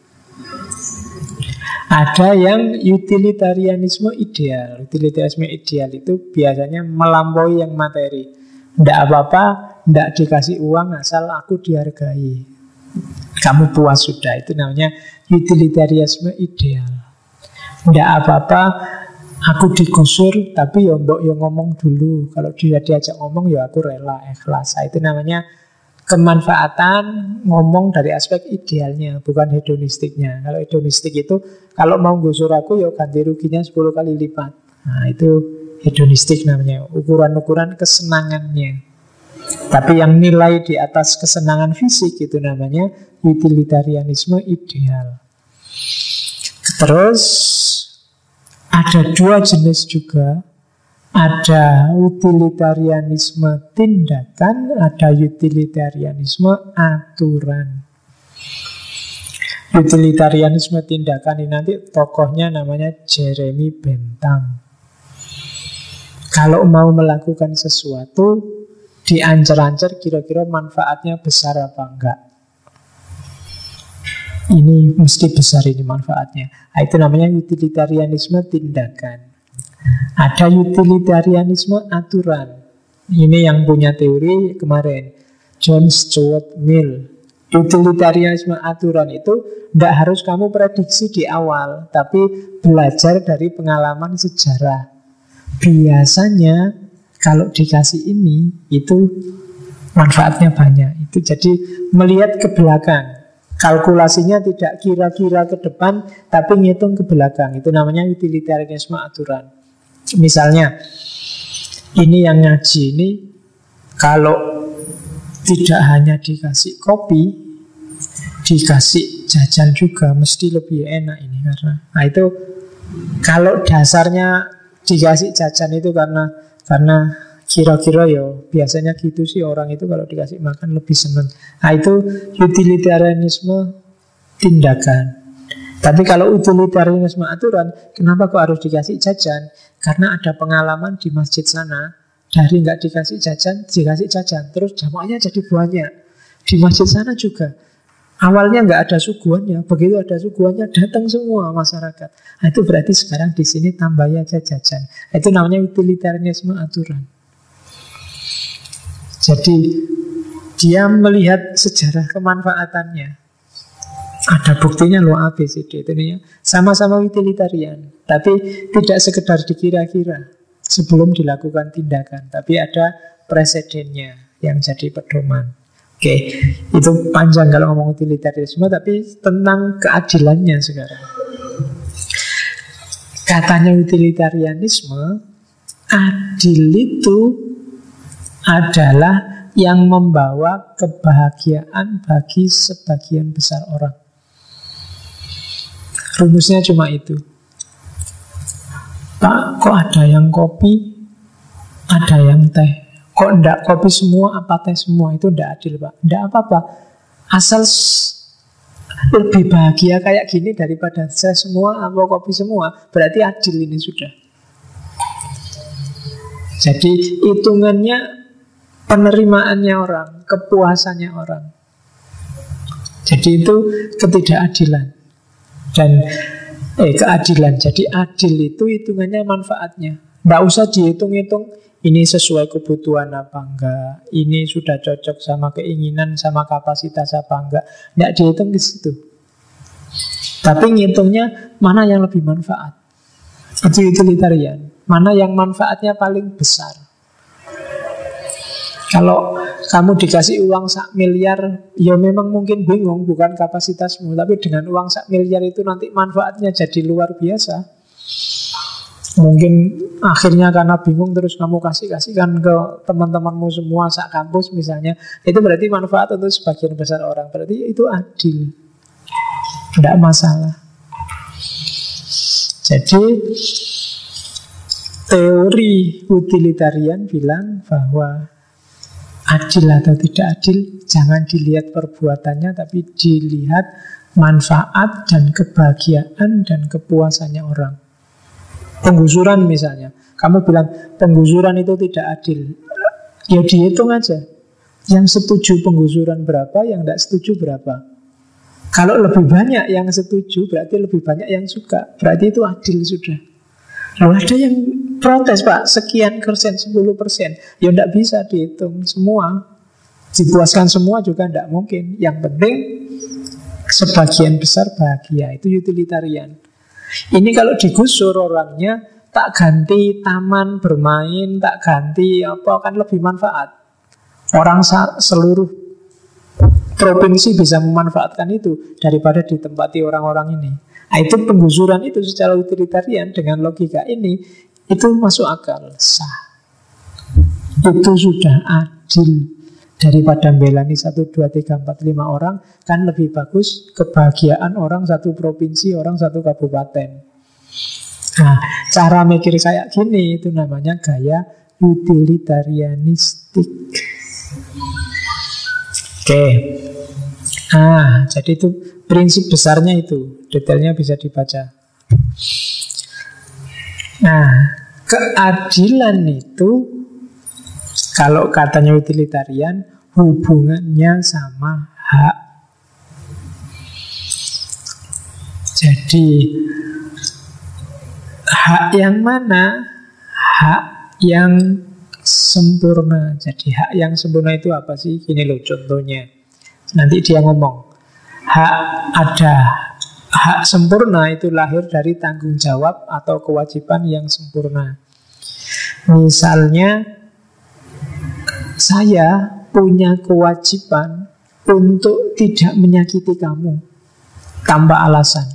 Ada yang utilitarianisme ideal. Utilitarianisme ideal itu biasanya melampaui yang materi. Tidak apa-apa, tidak dikasih uang asal aku dihargai. Kamu puas sudah. Itu namanya utilitarianisme ideal. Tidak apa-apa, aku digusur, tapi ya mbok ya ngomong dulu. Kalau dia diajak ngomong ya aku rela, ikhlas. Itu namanya kemanfaatan ngomong dari aspek idealnya, bukan hedonistiknya. Kalau hedonistik itu, kalau mau gusur aku ya ganti ruginya 10 kali lipat. Nah itu hedonistik namanya, ukuran-ukuran kesenangannya. Tapi yang nilai di atas kesenangan fisik itu namanya utilitarianisme ideal. Terus ada dua jenis juga. Ada utilitarianisme tindakan, ada utilitarianisme aturan. Utilitarianisme tindakan ini nanti tokohnya namanya Jeremy Bentham. Kalau mau melakukan sesuatu, diancar-ancar kira-kira manfaatnya besar apa enggak. Ini mesti besar ini manfaatnya. Nah, itu namanya utilitarianisme tindakan. Ada utilitarianisme aturan. Ini yang punya teori kemarin, John Stuart Mill. Utilitarianisme aturan itu tidak harus kamu prediksi di awal, tapi belajar dari pengalaman sejarah. Biasanya kalau dikasih ini, itu manfaatnya banyak. Itu jadi melihat ke belakang. Kalkulasinya tidak kira-kira ke depan, tapi ngitung ke belakang. Itu namanya utilitarianisme aturan. Misalnya, ini yang ngaji ini, kalau tidak hanya dikasih kopi, dikasih jajan juga, mesti lebih enak ini. Nah itu, kalau dasarnya dikasih jajan itu karena kira-kira ya biasanya gitu sih orang itu kalau dikasih makan lebih senang. Nah itu utilitarianisme tindakan. Tapi kalau utilitarianisme aturan, kenapa kok harus dikasih jajan? Karena ada pengalaman di masjid sana, dari nggak dikasih jajan, dikasih jajan, terus jamaahnya jadi banyak. Di masjid sana juga awalnya nggak ada suguhannya, begitu ada suguhannya datang semua masyarakat. Nah, itu berarti sekarang di sini tambah aja jajan. Itu namanya utilitarianisme aturan. Jadi dia melihat sejarah kemanfaatannya. Ada buktinya loh ABCD itu nih, sama-sama utilitarian, tapi tidak sekedar dikira-kira sebelum dilakukan tindakan, tapi ada presidennya yang jadi pedoman. Oke, itu panjang kalau ngomong utilitarianisme, tapi tentang keadilannya sekarang. Katanya utilitarianisme, adil itu adalah yang membawa kebahagiaan bagi sebagian besar orang. Rumusnya cuma itu. Pak, kok ada yang kopi, ada yang teh. Kok enggak kopi semua, apa teh semua? Itu enggak adil, Pak. Enggak apa-apa. Asal lebih bahagia kayak gini daripada saya semua, apa kopi semua, berarti adil ini sudah. Jadi hitungannya penerimaannya orang, kepuasannya orang. Jadi itu ketidakadilan. Dan Keadilan. Jadi adil itu hitungannya manfaatnya. Nggak usah dihitung-hitung ini sesuai kebutuhan apa enggak, ini sudah cocok sama keinginan, sama kapasitas apa enggak. Nggak dihitung ke situ. Tapi ngitungnya mana yang lebih manfaat. Itu utilitarian. Mana yang manfaatnya paling besar. Kalau kamu dikasih uang 1 miliar, ya memang mungkin bingung, bukan kapasitasmu. Tapi dengan uang 1 miliar itu nanti manfaatnya jadi luar biasa. Mungkin akhirnya karena bingung terus kamu kasihkan ke teman-temanmu semua sak kampus misalnya. Itu berarti manfaat untuk sebagian besar orang. Berarti itu adil. Tidak masalah. Jadi teori utilitarian bilang bahwa adil atau tidak adil jangan dilihat perbuatannya, tapi dilihat manfaat dan kebahagiaan dan kepuasannya orang. Penggusuran misalnya, kamu bilang penggusuran itu tidak adil, ya dihitung aja. Yang setuju penggusuran berapa, yang tidak setuju berapa. Kalau lebih banyak yang setuju, berarti lebih banyak yang suka. Berarti itu adil sudah. Loh ada yang protes Pak, sekian persen, 10%. Ya tidak bisa dihitung semua. Dipuaskan semua juga tidak mungkin. Yang penting sebagian besar bahagia. Itu utilitarian. Ini kalau digusur orangnya, tak ganti taman bermain, tak ganti apa, kan lebih manfaat. Orang seluruh provinsi bisa memanfaatkan itu daripada ditempati orang-orang ini. Nah, itu penggusuran itu secara utilitarian dengan logika ini itu masuk akal, sah. Itu sudah adil. Daripada belani 1, 2, 3, 4, 5 orang, kan lebih bagus kebahagiaan orang satu provinsi, orang satu kabupaten. Nah, cara mikir kayak gini itu namanya gaya utilitarianistik. Oke. Nah, jadi itu prinsip besarnya itu. Detailnya bisa dibaca. Nah, keadilan itu kalau katanya utilitarian hubungannya sama hak. Jadi hak yang mana? Hak yang sempurna. Jadi hak yang sempurna itu apa sih? Ini loh contohnya. Nanti dia ngomong ada hak sempurna itu lahir dari tanggung jawab atau kewajiban yang sempurna. Misalnya saya punya kewajiban untuk tidak menyakiti kamu tanpa alasan.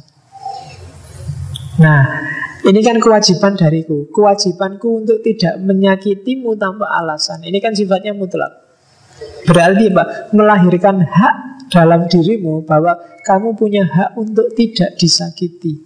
Nah, ini kan kewajiban dariku. Kewajibanku untuk tidak menyakitimu tanpa alasan. Ini kan sifatnya mutlak. Berarti apa? Melahirkan hak dalam dirimu bahwa kamu punya hak untuk tidak disakiti.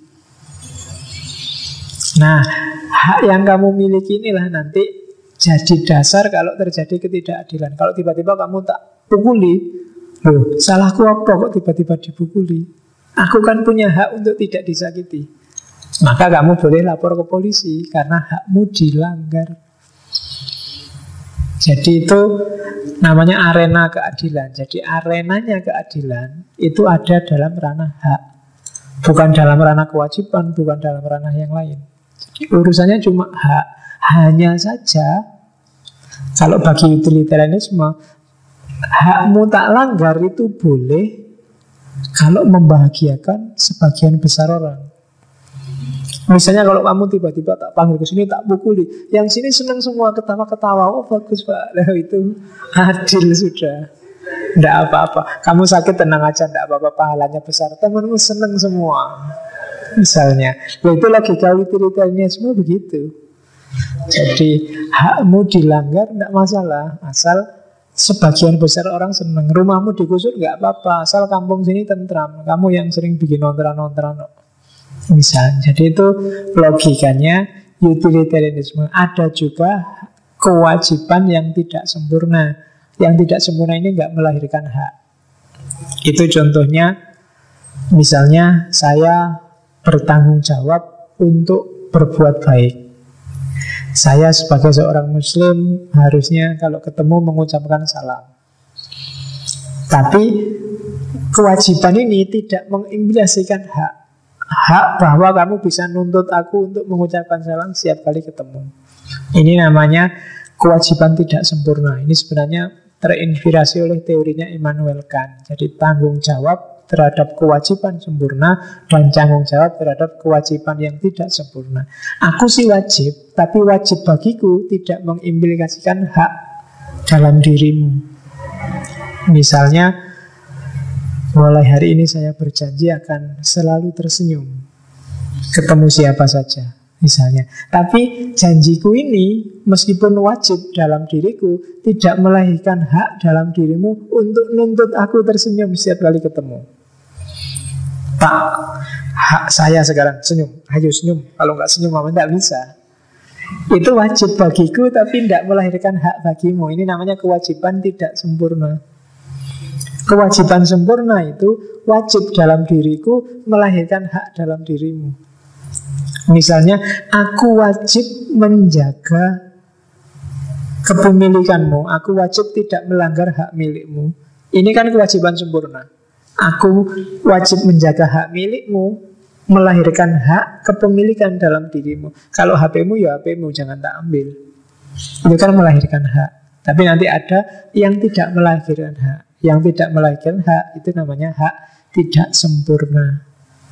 Nah, hak yang kamu miliki inilah nanti jadi dasar kalau terjadi ketidakadilan. Kalau tiba-tiba kamu tak pukuli, loh, salahku apa kok tiba-tiba dipukuli? Aku kan punya hak untuk tidak disakiti. Maka kamu boleh lapor ke polisi karena hakmu dilanggar. Jadi itu namanya arena keadilan. Jadi arenanya keadilan itu ada dalam ranah hak, bukan dalam ranah kewajiban, bukan dalam ranah yang lain. Jadi urusannya cuma hak. Hanya saja kalau bagi utilitarianisme hakmu tak langgar itu boleh kalau membahagiakan sebagian besar orang. Misalnya kalau kamu tiba-tiba tak panggil ke sini, tak pukuli, yang sini senang semua, ketawa-ketawa, oh bagus Pak, nah, itu adil sudah. Tidak apa-apa, kamu sakit tenang aja, tidak apa-apa, pahalanya besar, temanmu senang semua. Misalnya, itu logika utilitarianisme begitu. Jadi hakmu dilanggar tidak masalah, asal sebagian besar orang senang. Rumahmu digusur nggak apa-apa, asal kampung sini tentram. Kamu yang sering bikin ontran-ontran misalnya. Jadi itu logikanya utilitarianisme. Ada juga kewajiban yang tidak sempurna. Yang tidak sempurna ini nggak melahirkan hak. Itu contohnya, misalnya saya bertanggung jawab untuk berbuat baik. Saya sebagai seorang muslim harusnya kalau ketemu mengucapkan salam. Tapi kewajiban ini tidak mengimplikasikan hak. hak bahwa kamu bisa nuntut aku untuk mengucapkan salam setiap kali ketemu. Ini namanya kewajiban tidak sempurna. Ini sebenarnya terinspirasi oleh teorinya Immanuel Kant. Jadi tanggung jawab terhadap kewajiban sempurna dan tanggung jawab terhadap kewajiban yang tidak sempurna. Aku sih wajib, tapi wajib bagiku tidak mengimplikasikan hak dalam dirimu. Misalnya, mulai hari ini saya berjanji akan selalu tersenyum ketemu siapa saja, misalnya. Tapi janjiku ini meskipun wajib dalam diriku, tidak melahirkan hak dalam dirimu untuk nuntut aku tersenyum setiap kali ketemu. Pak, hak saya sekarang senyum, ayo senyum. Kalau nggak senyum, mama nggak bisa. Itu wajib bagiku, tapi tidak melahirkan hak bagimu. Ini namanya kewajiban tidak sempurna. Kewajiban sempurna itu wajib dalam diriku melahirkan hak dalam dirimu. Misalnya, aku wajib menjaga kepemilikanmu, aku wajib tidak melanggar hak milikmu. Ini kan kewajiban sempurna. Aku wajib menjaga hak milikmu, melahirkan hak kepemilikan dalam dirimu. Kalau HP-mu ya HP-mu, jangan tak ambil. Itu kan melahirkan hak. Tapi nanti ada yang tidak melahirkan hak. Yang tidak melahirkan hak itu namanya hak tidak sempurna.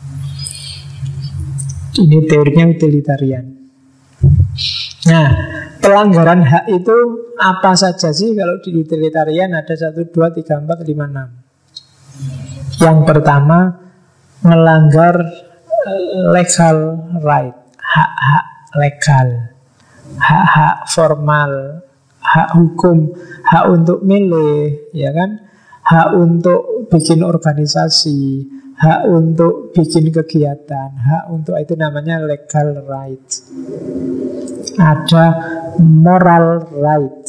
Ini teorinya utilitarian. Nah, pelanggaran hak itu apa saja sih? Kalau di utilitarian ada 1, 2, 3, 4, 5, 6. Yang pertama, melanggar legal right, hak-hak legal, hak-hak formal, hak hukum, hak untuk milih, ya kan? Hak untuk bikin organisasi, hak untuk bikin kegiatan, hak untuk itu namanya legal right. Ada moral right.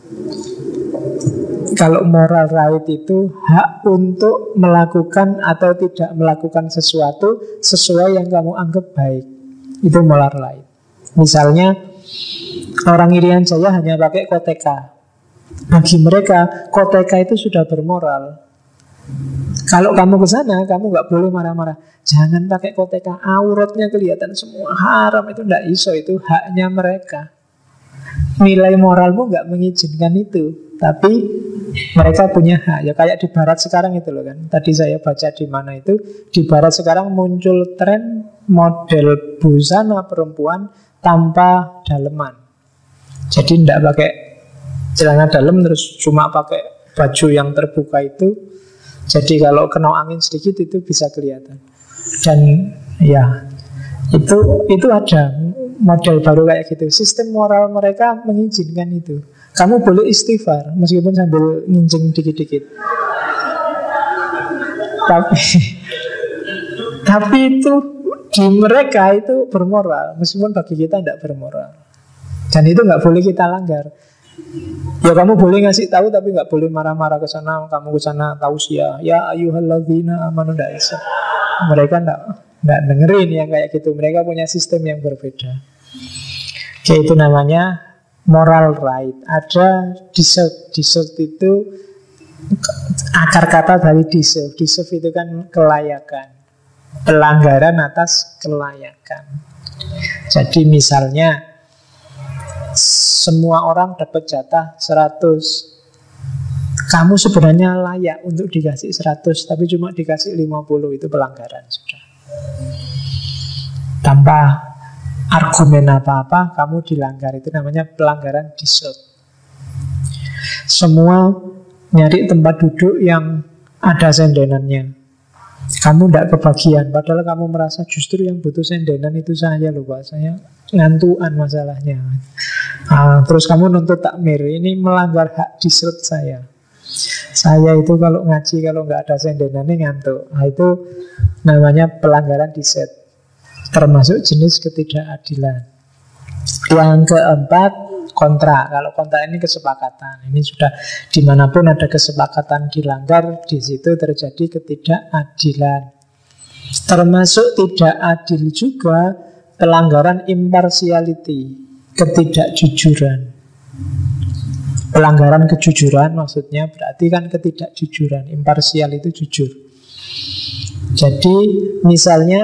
Kalau moral right itu hak untuk melakukan atau tidak melakukan sesuatu sesuai yang kamu anggap baik. Itu moral right. Misalnya orang Irian Jaya hanya pakai koteka. Bagi mereka, koteka itu sudah bermoral. Kalau kamu ke sana, kamu nggak boleh marah-marah. Jangan pakai koteka, auratnya kelihatan semua, haram. Itu nggak iso, itu haknya mereka. Nilai moralmu nggak mengizinkan itu, tapi mereka punya hak. Ya kayak di barat sekarang itu loh kan. Tadi saya baca di mana itu, di barat sekarang muncul tren model busana perempuan tanpa daleman. Jadi tidak pakai celana dalam, terus cuma pakai baju yang terbuka itu. Jadi kalau kena angin sedikit itu bisa kelihatan. Dan ya itu ada model baru kayak gitu. Sistem moral mereka mengizinkan itu. Kamu boleh istighfar meskipun sambil ngincing dikit-dikit. Tapi itu di mereka itu bermoral, meskipun bagi kita tidak bermoral. Dan itu nggak boleh kita langgar. Ya kamu boleh ngasih tahu tapi nggak boleh marah-marah ke sana. Kamu ke sana tausiah, ya ayyuhalladzina amanu, ndak bisa. Mereka nggak dengerin yang kayak gitu. Mereka punya sistem yang berbeda. Oke, itu namanya moral right. Ada deserve. Deserve itu akar kata dari deserve. Deserve itu kan kelayakan, pelanggaran atas kelayakan. Jadi misalnya semua orang dapat jatah 100. Kamu sebenarnya layak untuk dikasih 100, tapi cuma dikasih 50. Itu pelanggaran sudah. Tanpa argumen apa-apa, kamu dilanggar. Itu namanya pelanggaran deserve. Semua nyari tempat duduk yang ada sendenannya. Kamu tidak kebagian, padahal kamu merasa justru yang butuh sendenan itu saya loh Pak. Saya ngantuan masalahnya. Terus kamu nuntut takmir. Ini melanggar hak deserve saya. Saya itu kalau ngaji, kalau nggak ada sendenannya ngantuk. Itu namanya pelanggaran deserve. Termasuk jenis ketidakadilan. Yang keempat, kontrak. Kalau kontrak ini kesepakatan. Ini sudah dimanapun ada kesepakatan dilanggar, di situ terjadi ketidakadilan. Termasuk tidak adil juga pelanggaran impartiality, ketidakjujuran. Pelanggaran kejujuran maksudnya berarti kan ketidakjujuran. Imparsial itu jujur. Jadi misalnya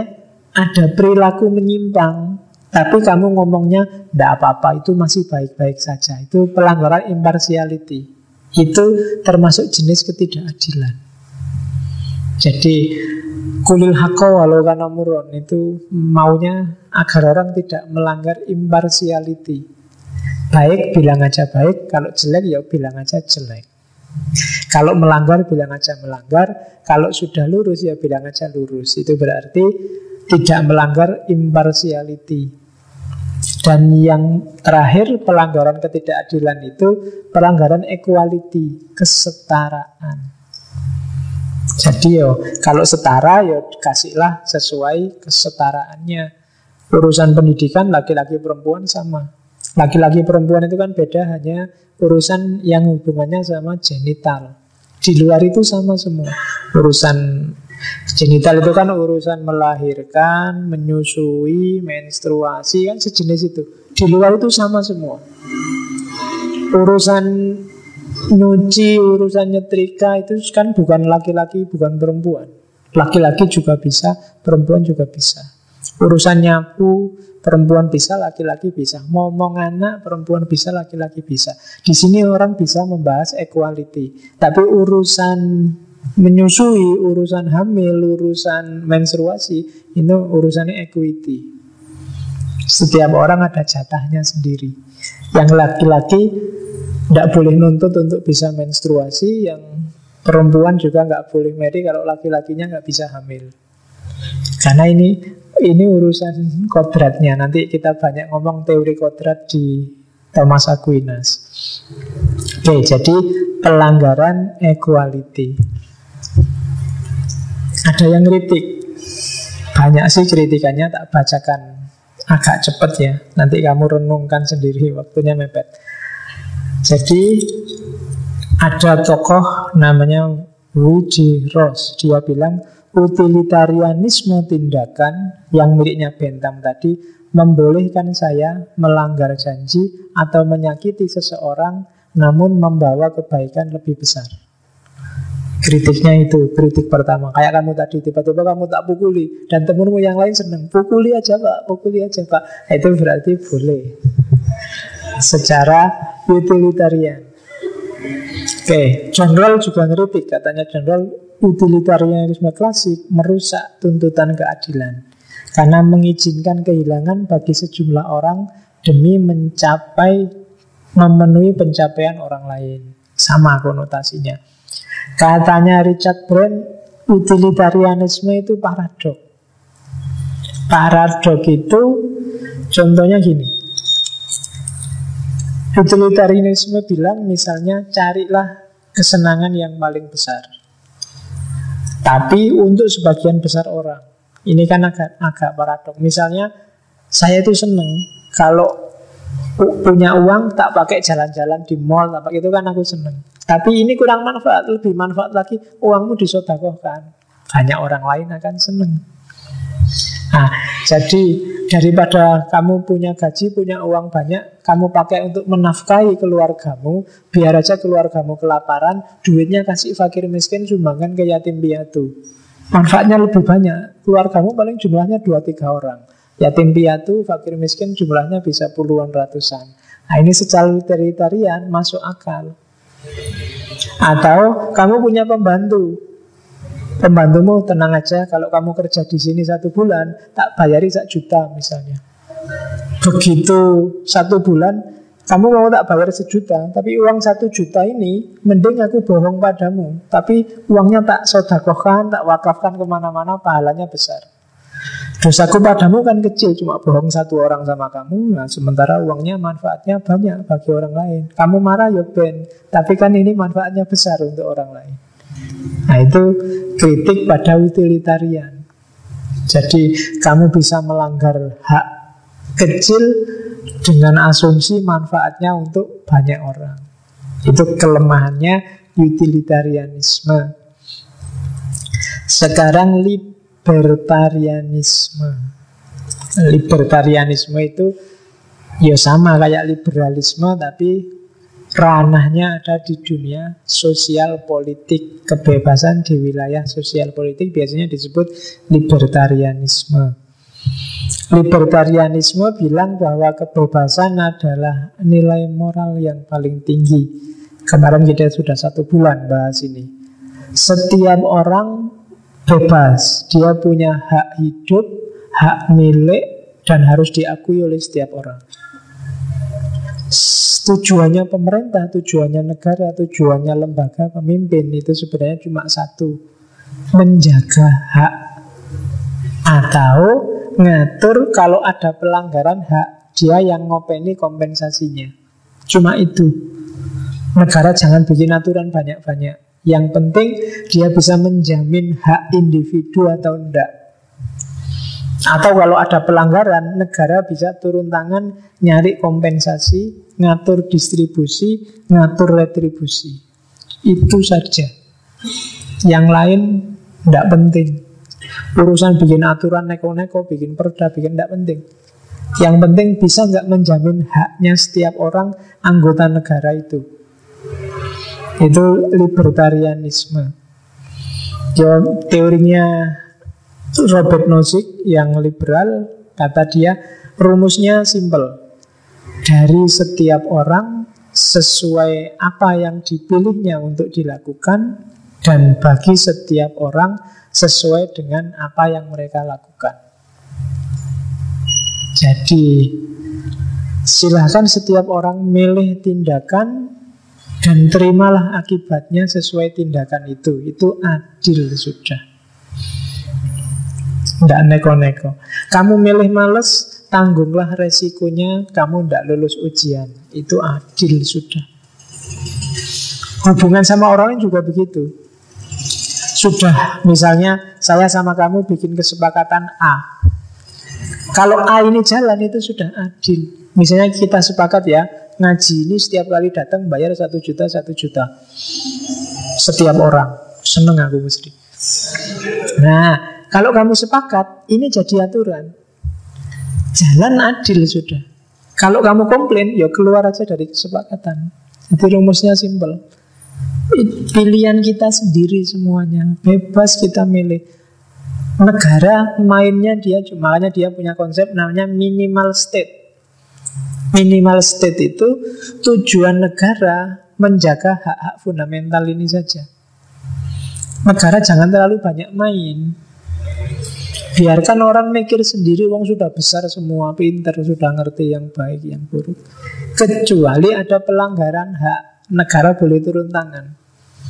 ada perilaku menyimpang, tapi kamu ngomongnya tidak apa-apa, itu masih baik-baik saja. Itu pelanggaran impartiality. Itu termasuk jenis ketidakadilan. Jadi kulil haqqa walau kana murran, itu maunya agar orang tidak melanggar impartiality. Baik bilang aja baik, kalau jelek ya bilang aja jelek. Kalau melanggar bilang aja melanggar, kalau sudah lurus ya bilang aja lurus. Itu berarti tidak melanggar impartiality. Dan yang terakhir, pelanggaran ketidakadilan itu pelanggaran equality, kesetaraan. Jadi kalau setara kasihlah sesuai kesetaraannya. Urusan pendidikan laki-laki perempuan sama. Laki-laki perempuan itu kan beda, hanya urusan yang hubungannya sama genital. Di luar itu sama semua. Urusan genital itu kan urusan melahirkan, menyusui, menstruasi, kan sejenis itu. Di luar itu sama semua. Urusan nyuci, urusan nyetrika itu kan bukan laki-laki, bukan perempuan. Laki-laki juga bisa, perempuan juga bisa. Urusan nyapu, perempuan bisa, laki-laki bisa. Ngomong anak, perempuan bisa, laki-laki bisa. Di sini orang bisa membahas equality. Tapi urusan menyusui, urusan hamil, urusan menstruasi, itu urusannya equity. Setiap orang ada jatahnya sendiri. Yang laki-laki tidak boleh nuntut untuk bisa menstruasi, yang perempuan juga nggak boleh marry kalau laki-lakinya nggak bisa hamil. Karena ini urusan kodratnya. Nanti kita banyak ngomong teori kodrat di Thomas Aquinas. Oke, jadi pelanggaran equality. Ada yang kritik. Banyak sih kritikannya, tak bacakan agak cepat ya. Nanti kamu renungkan sendiri, waktunya mepet. Jadi ada tokoh namanya W.G. Ross. Dia bilang utilitarianisme tindakan yang miliknya Bentham tadi membolehkan saya melanggar janji atau menyakiti seseorang namun membawa kebaikan lebih besar. Kritiknya itu, kritik pertama. Kayak kamu tadi, tiba-tiba kamu tak pukuli dan temenmu yang lain seneng, pukuli aja pak, pukuli aja pak. Itu berarti boleh secara utilitarian. Oke, John Rawls juga ngeritik. Katanya John Rawls, utilitarianisme klasik merusak tuntutan keadilan karena mengizinkan kehilangan bagi sejumlah orang demi memenuhi pencapaian orang lain. Sama konotasinya. Katanya Richard Brand, utilitarianisme itu paradok. Paradok itu contohnya gini. Utilitarianisme bilang misalnya carilah kesenangan yang paling besar, tapi untuk sebagian besar orang. Ini kan agak paradok. Misalnya saya itu seneng kalau punya uang tak pakai jalan-jalan di mall, tak pakai, itu kan aku seneng. Tapi ini kurang manfaat, lebih manfaat lagi uangmu disedekahkan. Banyak orang lain akan seneng. Nah, jadi daripada kamu punya gaji, punya uang banyak, kamu pakai untuk menafkahi keluargamu, biar aja keluargamu kelaparan, duitnya kasih fakir miskin, sumbangkan ke yatim piatu. Manfaatnya lebih banyak. Keluargamu paling jumlahnya 2-3 orang. Yatim piatu, fakir miskin jumlahnya bisa puluhan ratusan. Nah, ini secara utilitarian masuk akal. Atau kamu punya pembantu. Pembantumu tenang aja, kalau kamu kerja di sini 1 bulan, tak bayari 1 juta misalnya. Begitu 1 bulan, kamu mau tak bayar 1 juta, tapi uang 1 juta ini mending aku bohong padamu, tapi uangnya tak sedekahkan, tak wakafkan kemana-mana, pahalanya besar. Dosaku padamu kan kecil, cuma bohong 1 orang sama kamu. Nah, sementara uangnya manfaatnya banyak bagi orang lain. Kamu marah ya ben, tapi kan ini manfaatnya besar untuk orang lain. Nah, itu kritik pada utilitarian. Jadi kamu bisa melanggar hak kecil dengan asumsi manfaatnya untuk banyak orang. Itu kelemahannya utilitarianisme. Sekarang libertarianisme. Libertarianisme itu ya sama kayak liberalisme, tapi ranahnya ada di dunia sosial politik. Kebebasan di wilayah sosial politik biasanya disebut libertarianisme. Libertarianisme bilang bahwa kebebasan adalah nilai moral yang paling tinggi. Kemarin kita sudah 1 bulan bahas ini. Setiap orang bebas, dia punya hak hidup, hak milik, dan harus diakui oleh setiap orang. Tujuannya pemerintah, tujuannya negara, tujuannya lembaga pemimpin itu sebenarnya cuma satu: menjaga hak atau ngatur kalau ada pelanggaran hak, dia yang ngopeni kompensasinya. Cuma itu. Negara jangan bikin aturan banyak-banyak. Yang penting dia bisa menjamin hak individu atau enggak. Atau kalau ada pelanggaran, negara bisa turun tangan, nyari kompensasi, ngatur distribusi, ngatur retribusi. Itu saja. Yang lain enggak penting. Urusan bikin aturan neko-neko, bikin perda, bikin tidak penting. Yang penting bisa nggak menjamin haknya setiap orang anggota negara itu. Itu libertarianisme. Teorinya Robert Nozick yang liberal, kata dia rumusnya simple. Dari setiap orang sesuai apa yang dipilihnya untuk dilakukan, dan bagi setiap orang sesuai dengan apa yang mereka lakukan. Jadi silahkan setiap orang milih tindakan dan terimalah akibatnya sesuai tindakan itu. Itu adil sudah. Tidak neko-neko. Kamu milih males, tanggunglah resikonya kamu tidak lulus ujian. Itu adil sudah. Hubungan sama orang juga begitu. Sudah, misalnya saya sama kamu bikin kesepakatan A. Kalau A ini jalan, itu sudah adil. Misalnya kita sepakat ya, ngaji ini setiap kali datang bayar 1 juta, 1 juta setiap orang. Seneng aku mesti. Nah, kalau kamu sepakat, ini jadi aturan. Jalan adil sudah. Kalau kamu komplain, ya keluar aja dari kesepakatan. Itu rumusnya simpel. Pilihan kita sendiri semuanya, bebas kita milih. Negara mainnya dia, makanya dia punya konsep namanya minimal state. Minimal state itu tujuan negara menjaga hak-hak fundamental ini saja. Negara jangan terlalu banyak main. Biarkan orang mikir sendiri, wong sudah besar semua, pintar, sudah ngerti yang baik, yang buruk. Kecuali ada pelanggaran hak, negara boleh turun tangan.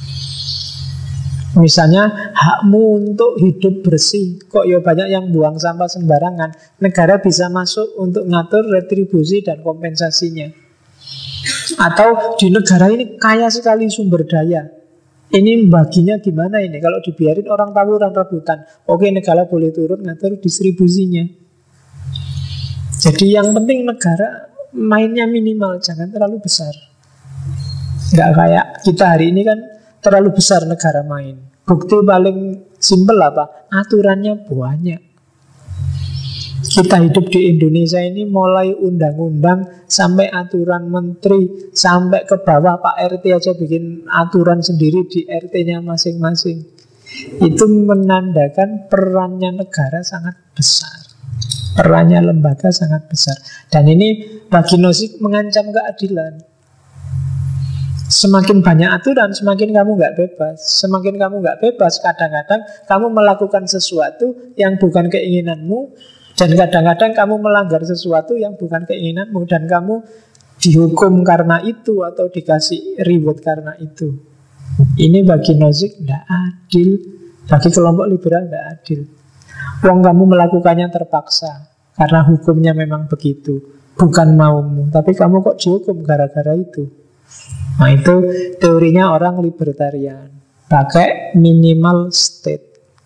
Misalnya hakmu untuk hidup bersih, kok ya banyak yang buang sampah sembarangan. Negara bisa masuk untuk ngatur retribusi dan kompensasinya. Atau di negara ini kaya sekali sumber daya, ini baginya gimana ini? Kalau dibiarin orang tawuran rebutan, oke, negara boleh turun ngatur distribusinya. Jadi yang penting negara mainnya minimal, jangan terlalu besar. Nggak kayak kita hari ini kan terlalu besar negara main. Bukti paling simpel apa? Aturannya banyak. Kita hidup di Indonesia ini mulai undang-undang sampai aturan menteri, sampai ke bawah Pak RT aja bikin aturan sendiri di RT-nya masing-masing. Itu menandakan perannya negara sangat besar, perannya lembaga sangat besar. Dan ini bagi Nozick mengancam keadilan. Semakin banyak aturan, semakin kamu nggak bebas. Semakin kamu nggak bebas, kadang-kadang kamu melakukan sesuatu yang bukan keinginanmu, dan kadang-kadang kamu melanggar sesuatu yang bukan keinginanmu, dan kamu dihukum karena itu atau dikasih reward karena itu. Ini bagi Nozick tidak adil, bagi kelompok liberal tidak adil. Wong kamu melakukannya terpaksa karena hukumnya memang begitu, bukan maumu, tapi kamu kok dihukum gara-gara itu. Nah, itu teorinya orang libertarian, pakai minimal state.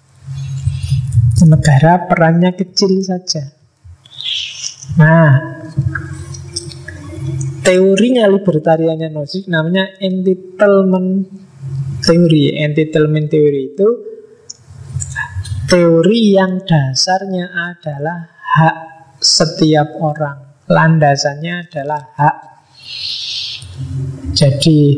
Negara perannya kecil saja. Nah, teorinya libertariannya Nozick namanya entitlement teori. Entitlement teori itu teori yang dasarnya adalah hak setiap orang. Landasannya adalah hak. Jadi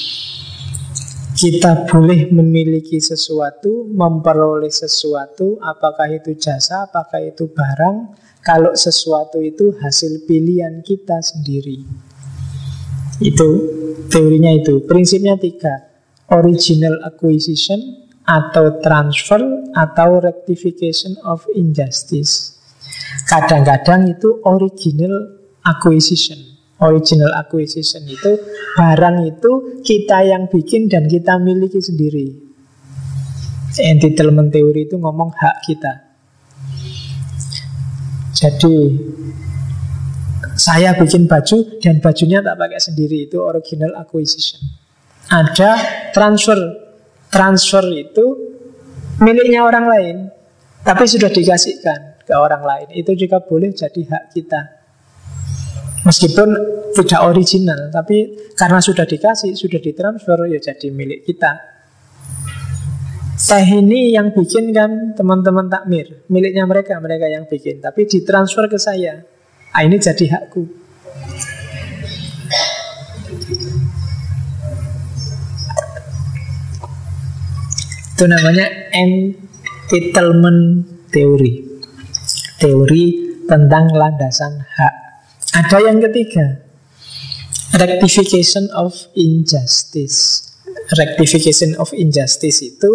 kita boleh memiliki sesuatu, memperoleh sesuatu, apakah itu jasa, apakah itu barang, kalau sesuatu itu hasil pilihan kita sendiri. Itu teorinya itu. Prinsipnya 3. Original acquisition atau transfer atau rectification of injustice. Kadang-kadang itu original acquisition. Original acquisition itu barang itu kita yang bikin dan kita miliki sendiri. Entitlement teori itu ngomong hak kita. Jadi saya bikin baju dan bajunya tak pakai sendiri, itu original acquisition. Ada transfer. Transfer itu miliknya orang lain, tapi sudah dikasihkan ke orang lain. Itu juga boleh jadi hak kita. Meskipun tidak original, tapi karena sudah dikasih, sudah ditransfer, ya jadi milik kita. Teh ini yang bikin kan teman-teman takmir, miliknya mereka yang bikin, tapi ditransfer ke saya. Ini jadi hakku. Itu namanya entitlement teori. Teori tentang landasan hak. Ada yang ketiga, rectification of injustice. Rectification of injustice itu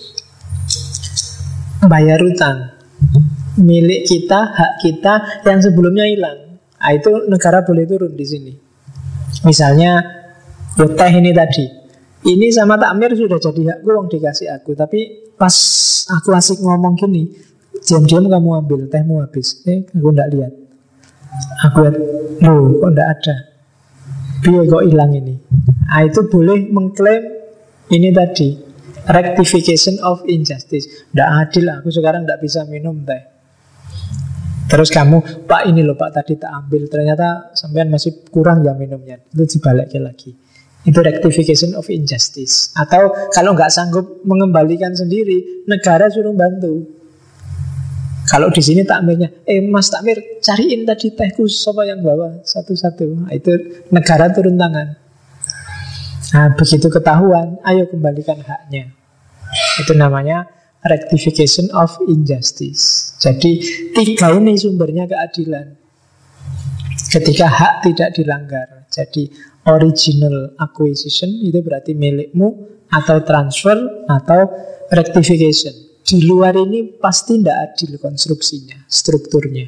bayar utang milik kita, hak kita yang sebelumnya hilang. Itu negara boleh turun di sini. Misalnya, ya teh ini tadi, ini sama takmir sudah jadi hakku, wong dikasih aku. Tapi pas aku asik ngomong gini, diam-diam kamu ambil, tehmu habis. Aku ndak lihat. Aku lihat, loh kok ndak ada. Biar kok hilang ini. Itu boleh mengklaim ini tadi, rectification of injustice. Ndak adil, aku sekarang ndak bisa minum teh. Terus kamu, Pak ini loh Pak tadi tak ambil, ternyata sampean masih kurang ya minumnya. Itu dibalikin lagi. Itu rectification of injustice. Atau kalau nggak sanggup mengembalikan sendiri, negara suruh bantu. Kalau di sini takmirnya, Mas takmir cariin tadi tehku siapa yang bawa satu-satu. Itu negara turun tangan. Nah begitu ketahuan, ayo kembalikan haknya. Itu namanya rectification of injustice. Jadi 3 ini sumbernya keadilan. Ketika hak tidak dilanggar. Jadi original acquisition itu berarti milikmu, atau transfer, atau rectification. Di luar ini pasti tidak adil konstruksinya, strukturnya.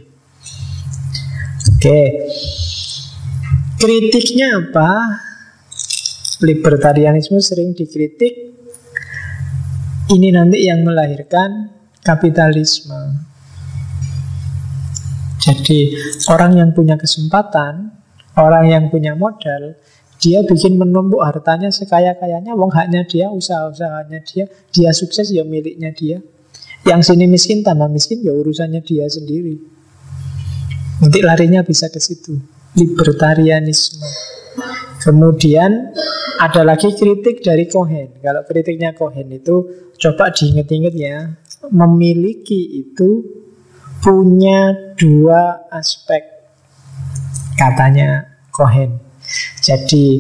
Oke. Kritiknya apa? Libertarianisme sering dikritik. Ini nanti yang melahirkan kapitalisme. Jadi orang yang punya kesempatan, orang yang punya modal, dia bikin menumpuk hartanya sekaya-kayanya. Wong haknya dia, usaha-usahanya dia sukses ya miliknya dia. Yang sini miskin tambah miskin ya urusannya dia sendiri. Nanti larinya bisa ke situ. Libertarianisme. Kemudian ada lagi kritik dari Cohen. Kalau kritiknya Cohen itu coba diinget-inget ya. Memiliki itu punya 2 aspek, katanya Cohen. Jadi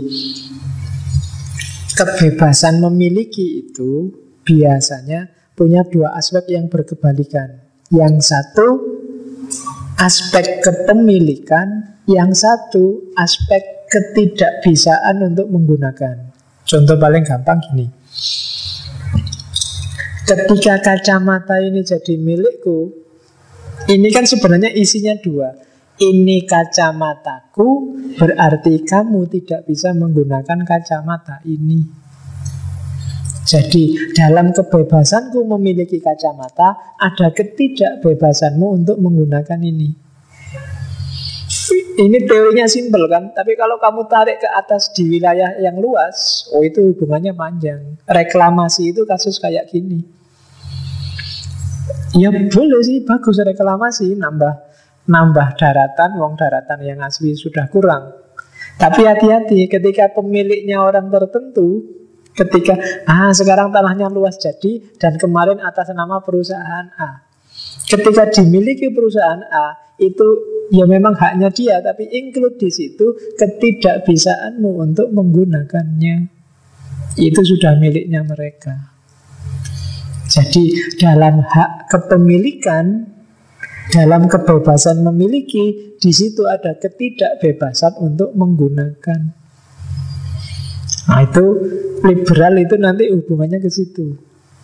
kebebasan memiliki itu biasanya punya 2 aspek yang berkebalikan. Yang satu aspek kepemilikan, yang satu aspek ketidakbisaan untuk menggunakan. Contoh paling gampang gini. Ketika kacamata ini jadi milikku, ini kan sebenarnya isinya 2. Ini kacamataku, berarti kamu tidak bisa menggunakan kacamata ini. Jadi dalam kebebasanku memiliki kacamata, ada ketidakbebasanmu untuk menggunakan ini. Ini teorinya simpel kan, tapi kalau kamu tarik ke atas di wilayah yang luas, itu hubungannya panjang. Reklamasi itu kasus kayak gini. Ya boleh sih, bagus reklamasi, nambah daratan, wong daratan yang asli sudah kurang. Tapi hati-hati ketika pemiliknya orang tertentu, ketika sekarang tanahnya luas jadi, dan kemarin atas nama perusahaan A. Ketika dimiliki perusahaan A, itu ya memang haknya dia, tapi include di situ ketidakbisaanmu untuk menggunakannya. Itu sudah miliknya mereka. Jadi dalam hak kepemilikan, dalam kebebasan memiliki, di situ ada ketidakbebasan untuk menggunakan. Nah itu liberal itu nanti hubungannya ke situ.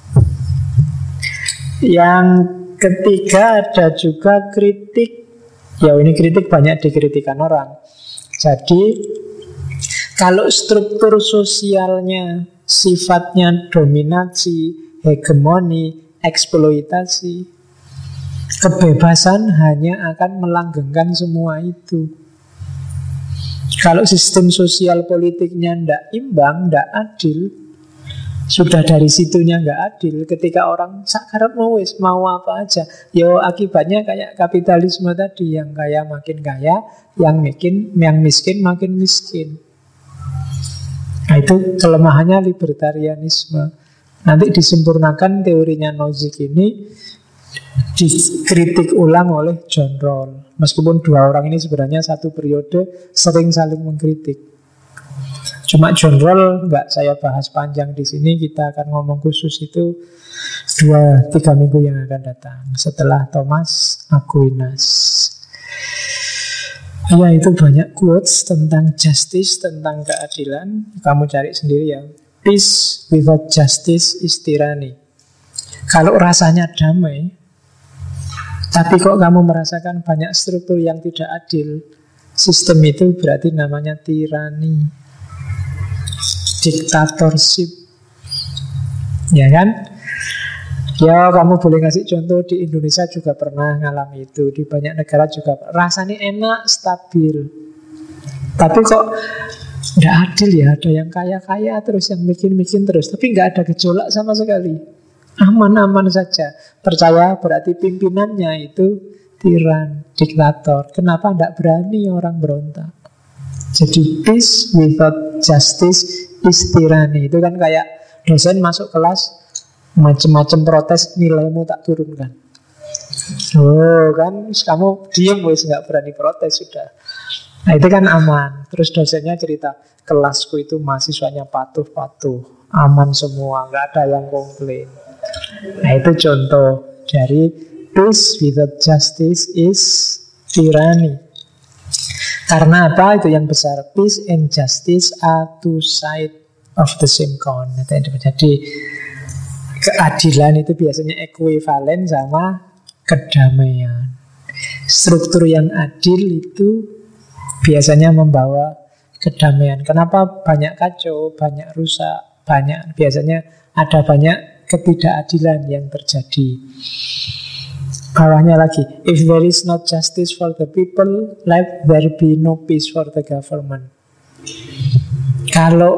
Yang ketiga ada juga kritik. Ya ini kritik banyak dikritikan orang. Jadi kalau struktur sosialnya sifatnya dominasi, hegemoni, eksploitasi, kebebasan hanya akan melanggengkan semua itu. Kalau sistem sosial politiknya tidak imbang, tidak adil, sudah dari situnya nggak adil. Ketika orang sakarep mau apa aja, yo akibatnya kayak kapitalisme tadi, yang kaya makin kaya, yang miskin makin miskin. Nah itu kelemahannya libertarianisme. Nanti disempurnakan teorinya Nozick ini, dikritik ulang oleh John Rawls. Meskipun dua orang ini sebenarnya satu periode sering saling mengkritik. Cuma John Rawls nggak saya bahas panjang di sini. Kita akan ngomong khusus itu 2-3 minggu yang akan datang setelah Thomas Aquinas. Ya itu banyak quotes tentang justice, tentang keadilan. Kamu cari sendiri ya. Peace without justice is tyranny. Kalau rasanya damai, tapi kok kamu merasakan banyak struktur yang tidak adil, sistem itu berarti namanya tirani, diktatorship. Ya kan? Ya kamu boleh ngasih contoh, di Indonesia juga pernah ngalami itu, di banyak negara juga. Rasanya enak, stabil, tapi kok nggak adil ya. Ada yang kaya-kaya terus, yang miskin-miskin terus, tapi nggak ada gejolak sama sekali. Aman-aman saja. Percaya berarti pimpinannya itu tiran, diktator. Kenapa tidak berani orang berontak? Jadi peace without justice is tyranny. Itu kan kayak dosen masuk kelas, macam-macam protes, nilaimu tak turunkan. Oh kan, kamu diem wis, nggak berani protes sudah. Nah itu kan aman. Terus dosennya cerita, kelasku itu mahasiswanya patuh-patuh, aman semua, nggak ada yang komplain. Nah itu contoh dari peace without justice is tyranny. Karena apa? Itu yang besar. Peace and justice are two sides of the same coin. Jadi keadilan itu biasanya ekuivalen sama kedamaian. Struktur yang adil itu biasanya membawa kedamaian. Kenapa banyak kacau, banyak rusak, biasanya ada banyak ketidakadilan yang terjadi. Bawahnya lagi, if there is no justice for the people, let there be no peace for the government. Kalau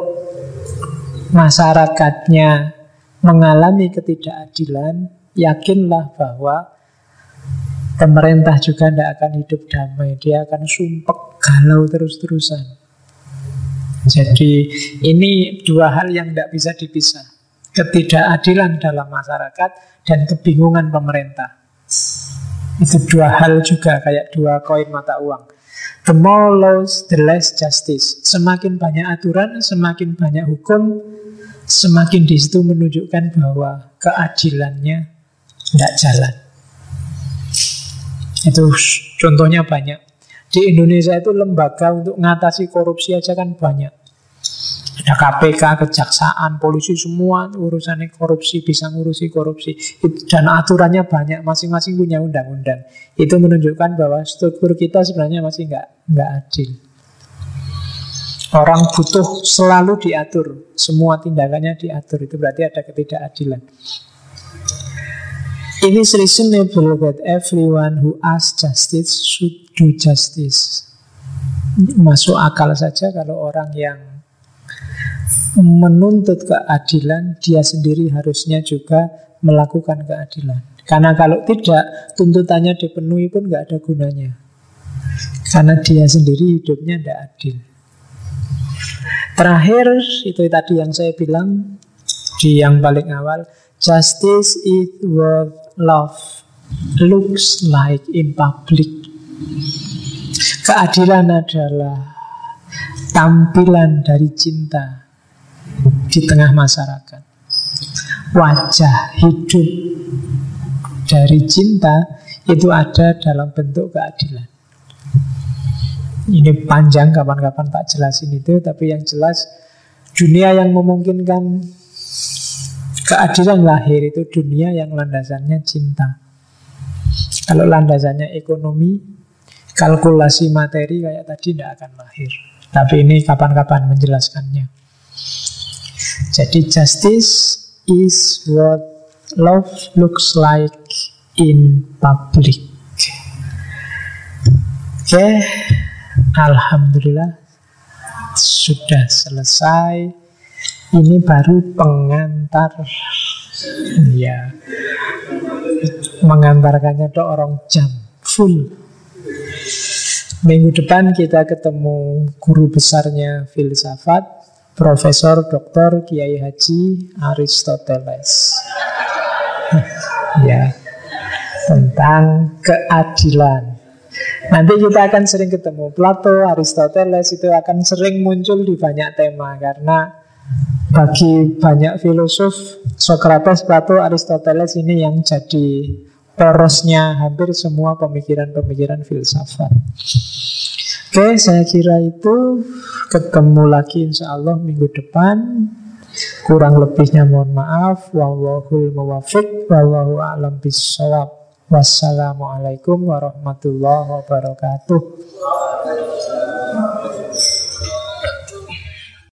masyarakatnya mengalami ketidakadilan, yakinlah bahwa pemerintah juga tidak akan hidup damai. Dia akan sumpek, galau terus-terusan. Jadi ini dua hal yang tidak bisa dipisah. Ketidakadilan dalam masyarakat dan kebingungan pemerintah. Itu dua hal juga, kayak dua koin mata uang. The more laws, the less justice. Semakin banyak aturan, semakin banyak hukum, semakin di situ menunjukkan bahwa keadilannya tidak jalan. Itu contohnya banyak. Di Indonesia itu lembaga untuk mengatasi korupsi aja kan banyak. Ada KPK, kejaksaan, polisi, semua urusannya korupsi, bisa ngurusi korupsi. Dan aturannya banyak, masing-masing punya undang-undang. Itu menunjukkan bahwa struktur kita sebenarnya masih nggak adil. Orang butuh selalu diatur, semua tindakannya diatur. Itu berarti ada ketidakadilan. It is reasonable that everyone who asks justice should do justice. Masuk akal saja kalau orang yang menuntut keadilan, dia sendiri harusnya juga melakukan keadilan. Karena kalau tidak, tuntutannya dipenuhi pun nggak ada gunanya. Karena dia sendiri hidupnya tidak adil. Terakhir, itu tadi yang saya bilang di yang paling awal, justice is what love looks like in public. Keadilan adalah tampilan dari cinta di tengah masyarakat. Wajah hidup dari cinta itu ada dalam bentuk keadilan. Ini panjang, kapan-kapan tak jelasin itu. Tapi yang jelas, dunia yang memungkinkan keadilan lahir itu dunia yang landasannya cinta. Kalau landasannya ekonomi, kalkulasi materi kayak tadi tidak akan lahir. Tapi ini kapan-kapan menjelaskannya. Jadi justice is what love looks like in public. Oke, alhamdulillah sudah selesai. Ini baru pengantar. Ya, mengantarkannya tuh orang jam full. Minggu depan kita ketemu guru besarnya filsafat, Profesor Dr. Kiai Haji Aristoteles. Ya, tentang keadilan. Nanti kita akan sering ketemu Plato, Aristoteles, itu akan sering muncul di banyak tema. Karena bagi banyak filosof, Socrates, Plato, Aristoteles ini yang jadi porosnya hampir semua pemikiran-pemikiran filsafat. Oke, saya kira itu. Ketemu lagi insya Allah minggu depan. Kurang lebihnya mohon maaf. Wallahul muwaffiq, wallahu a'lam bishawab. Wassalamualaikum warahmatullahi wabarakatuh.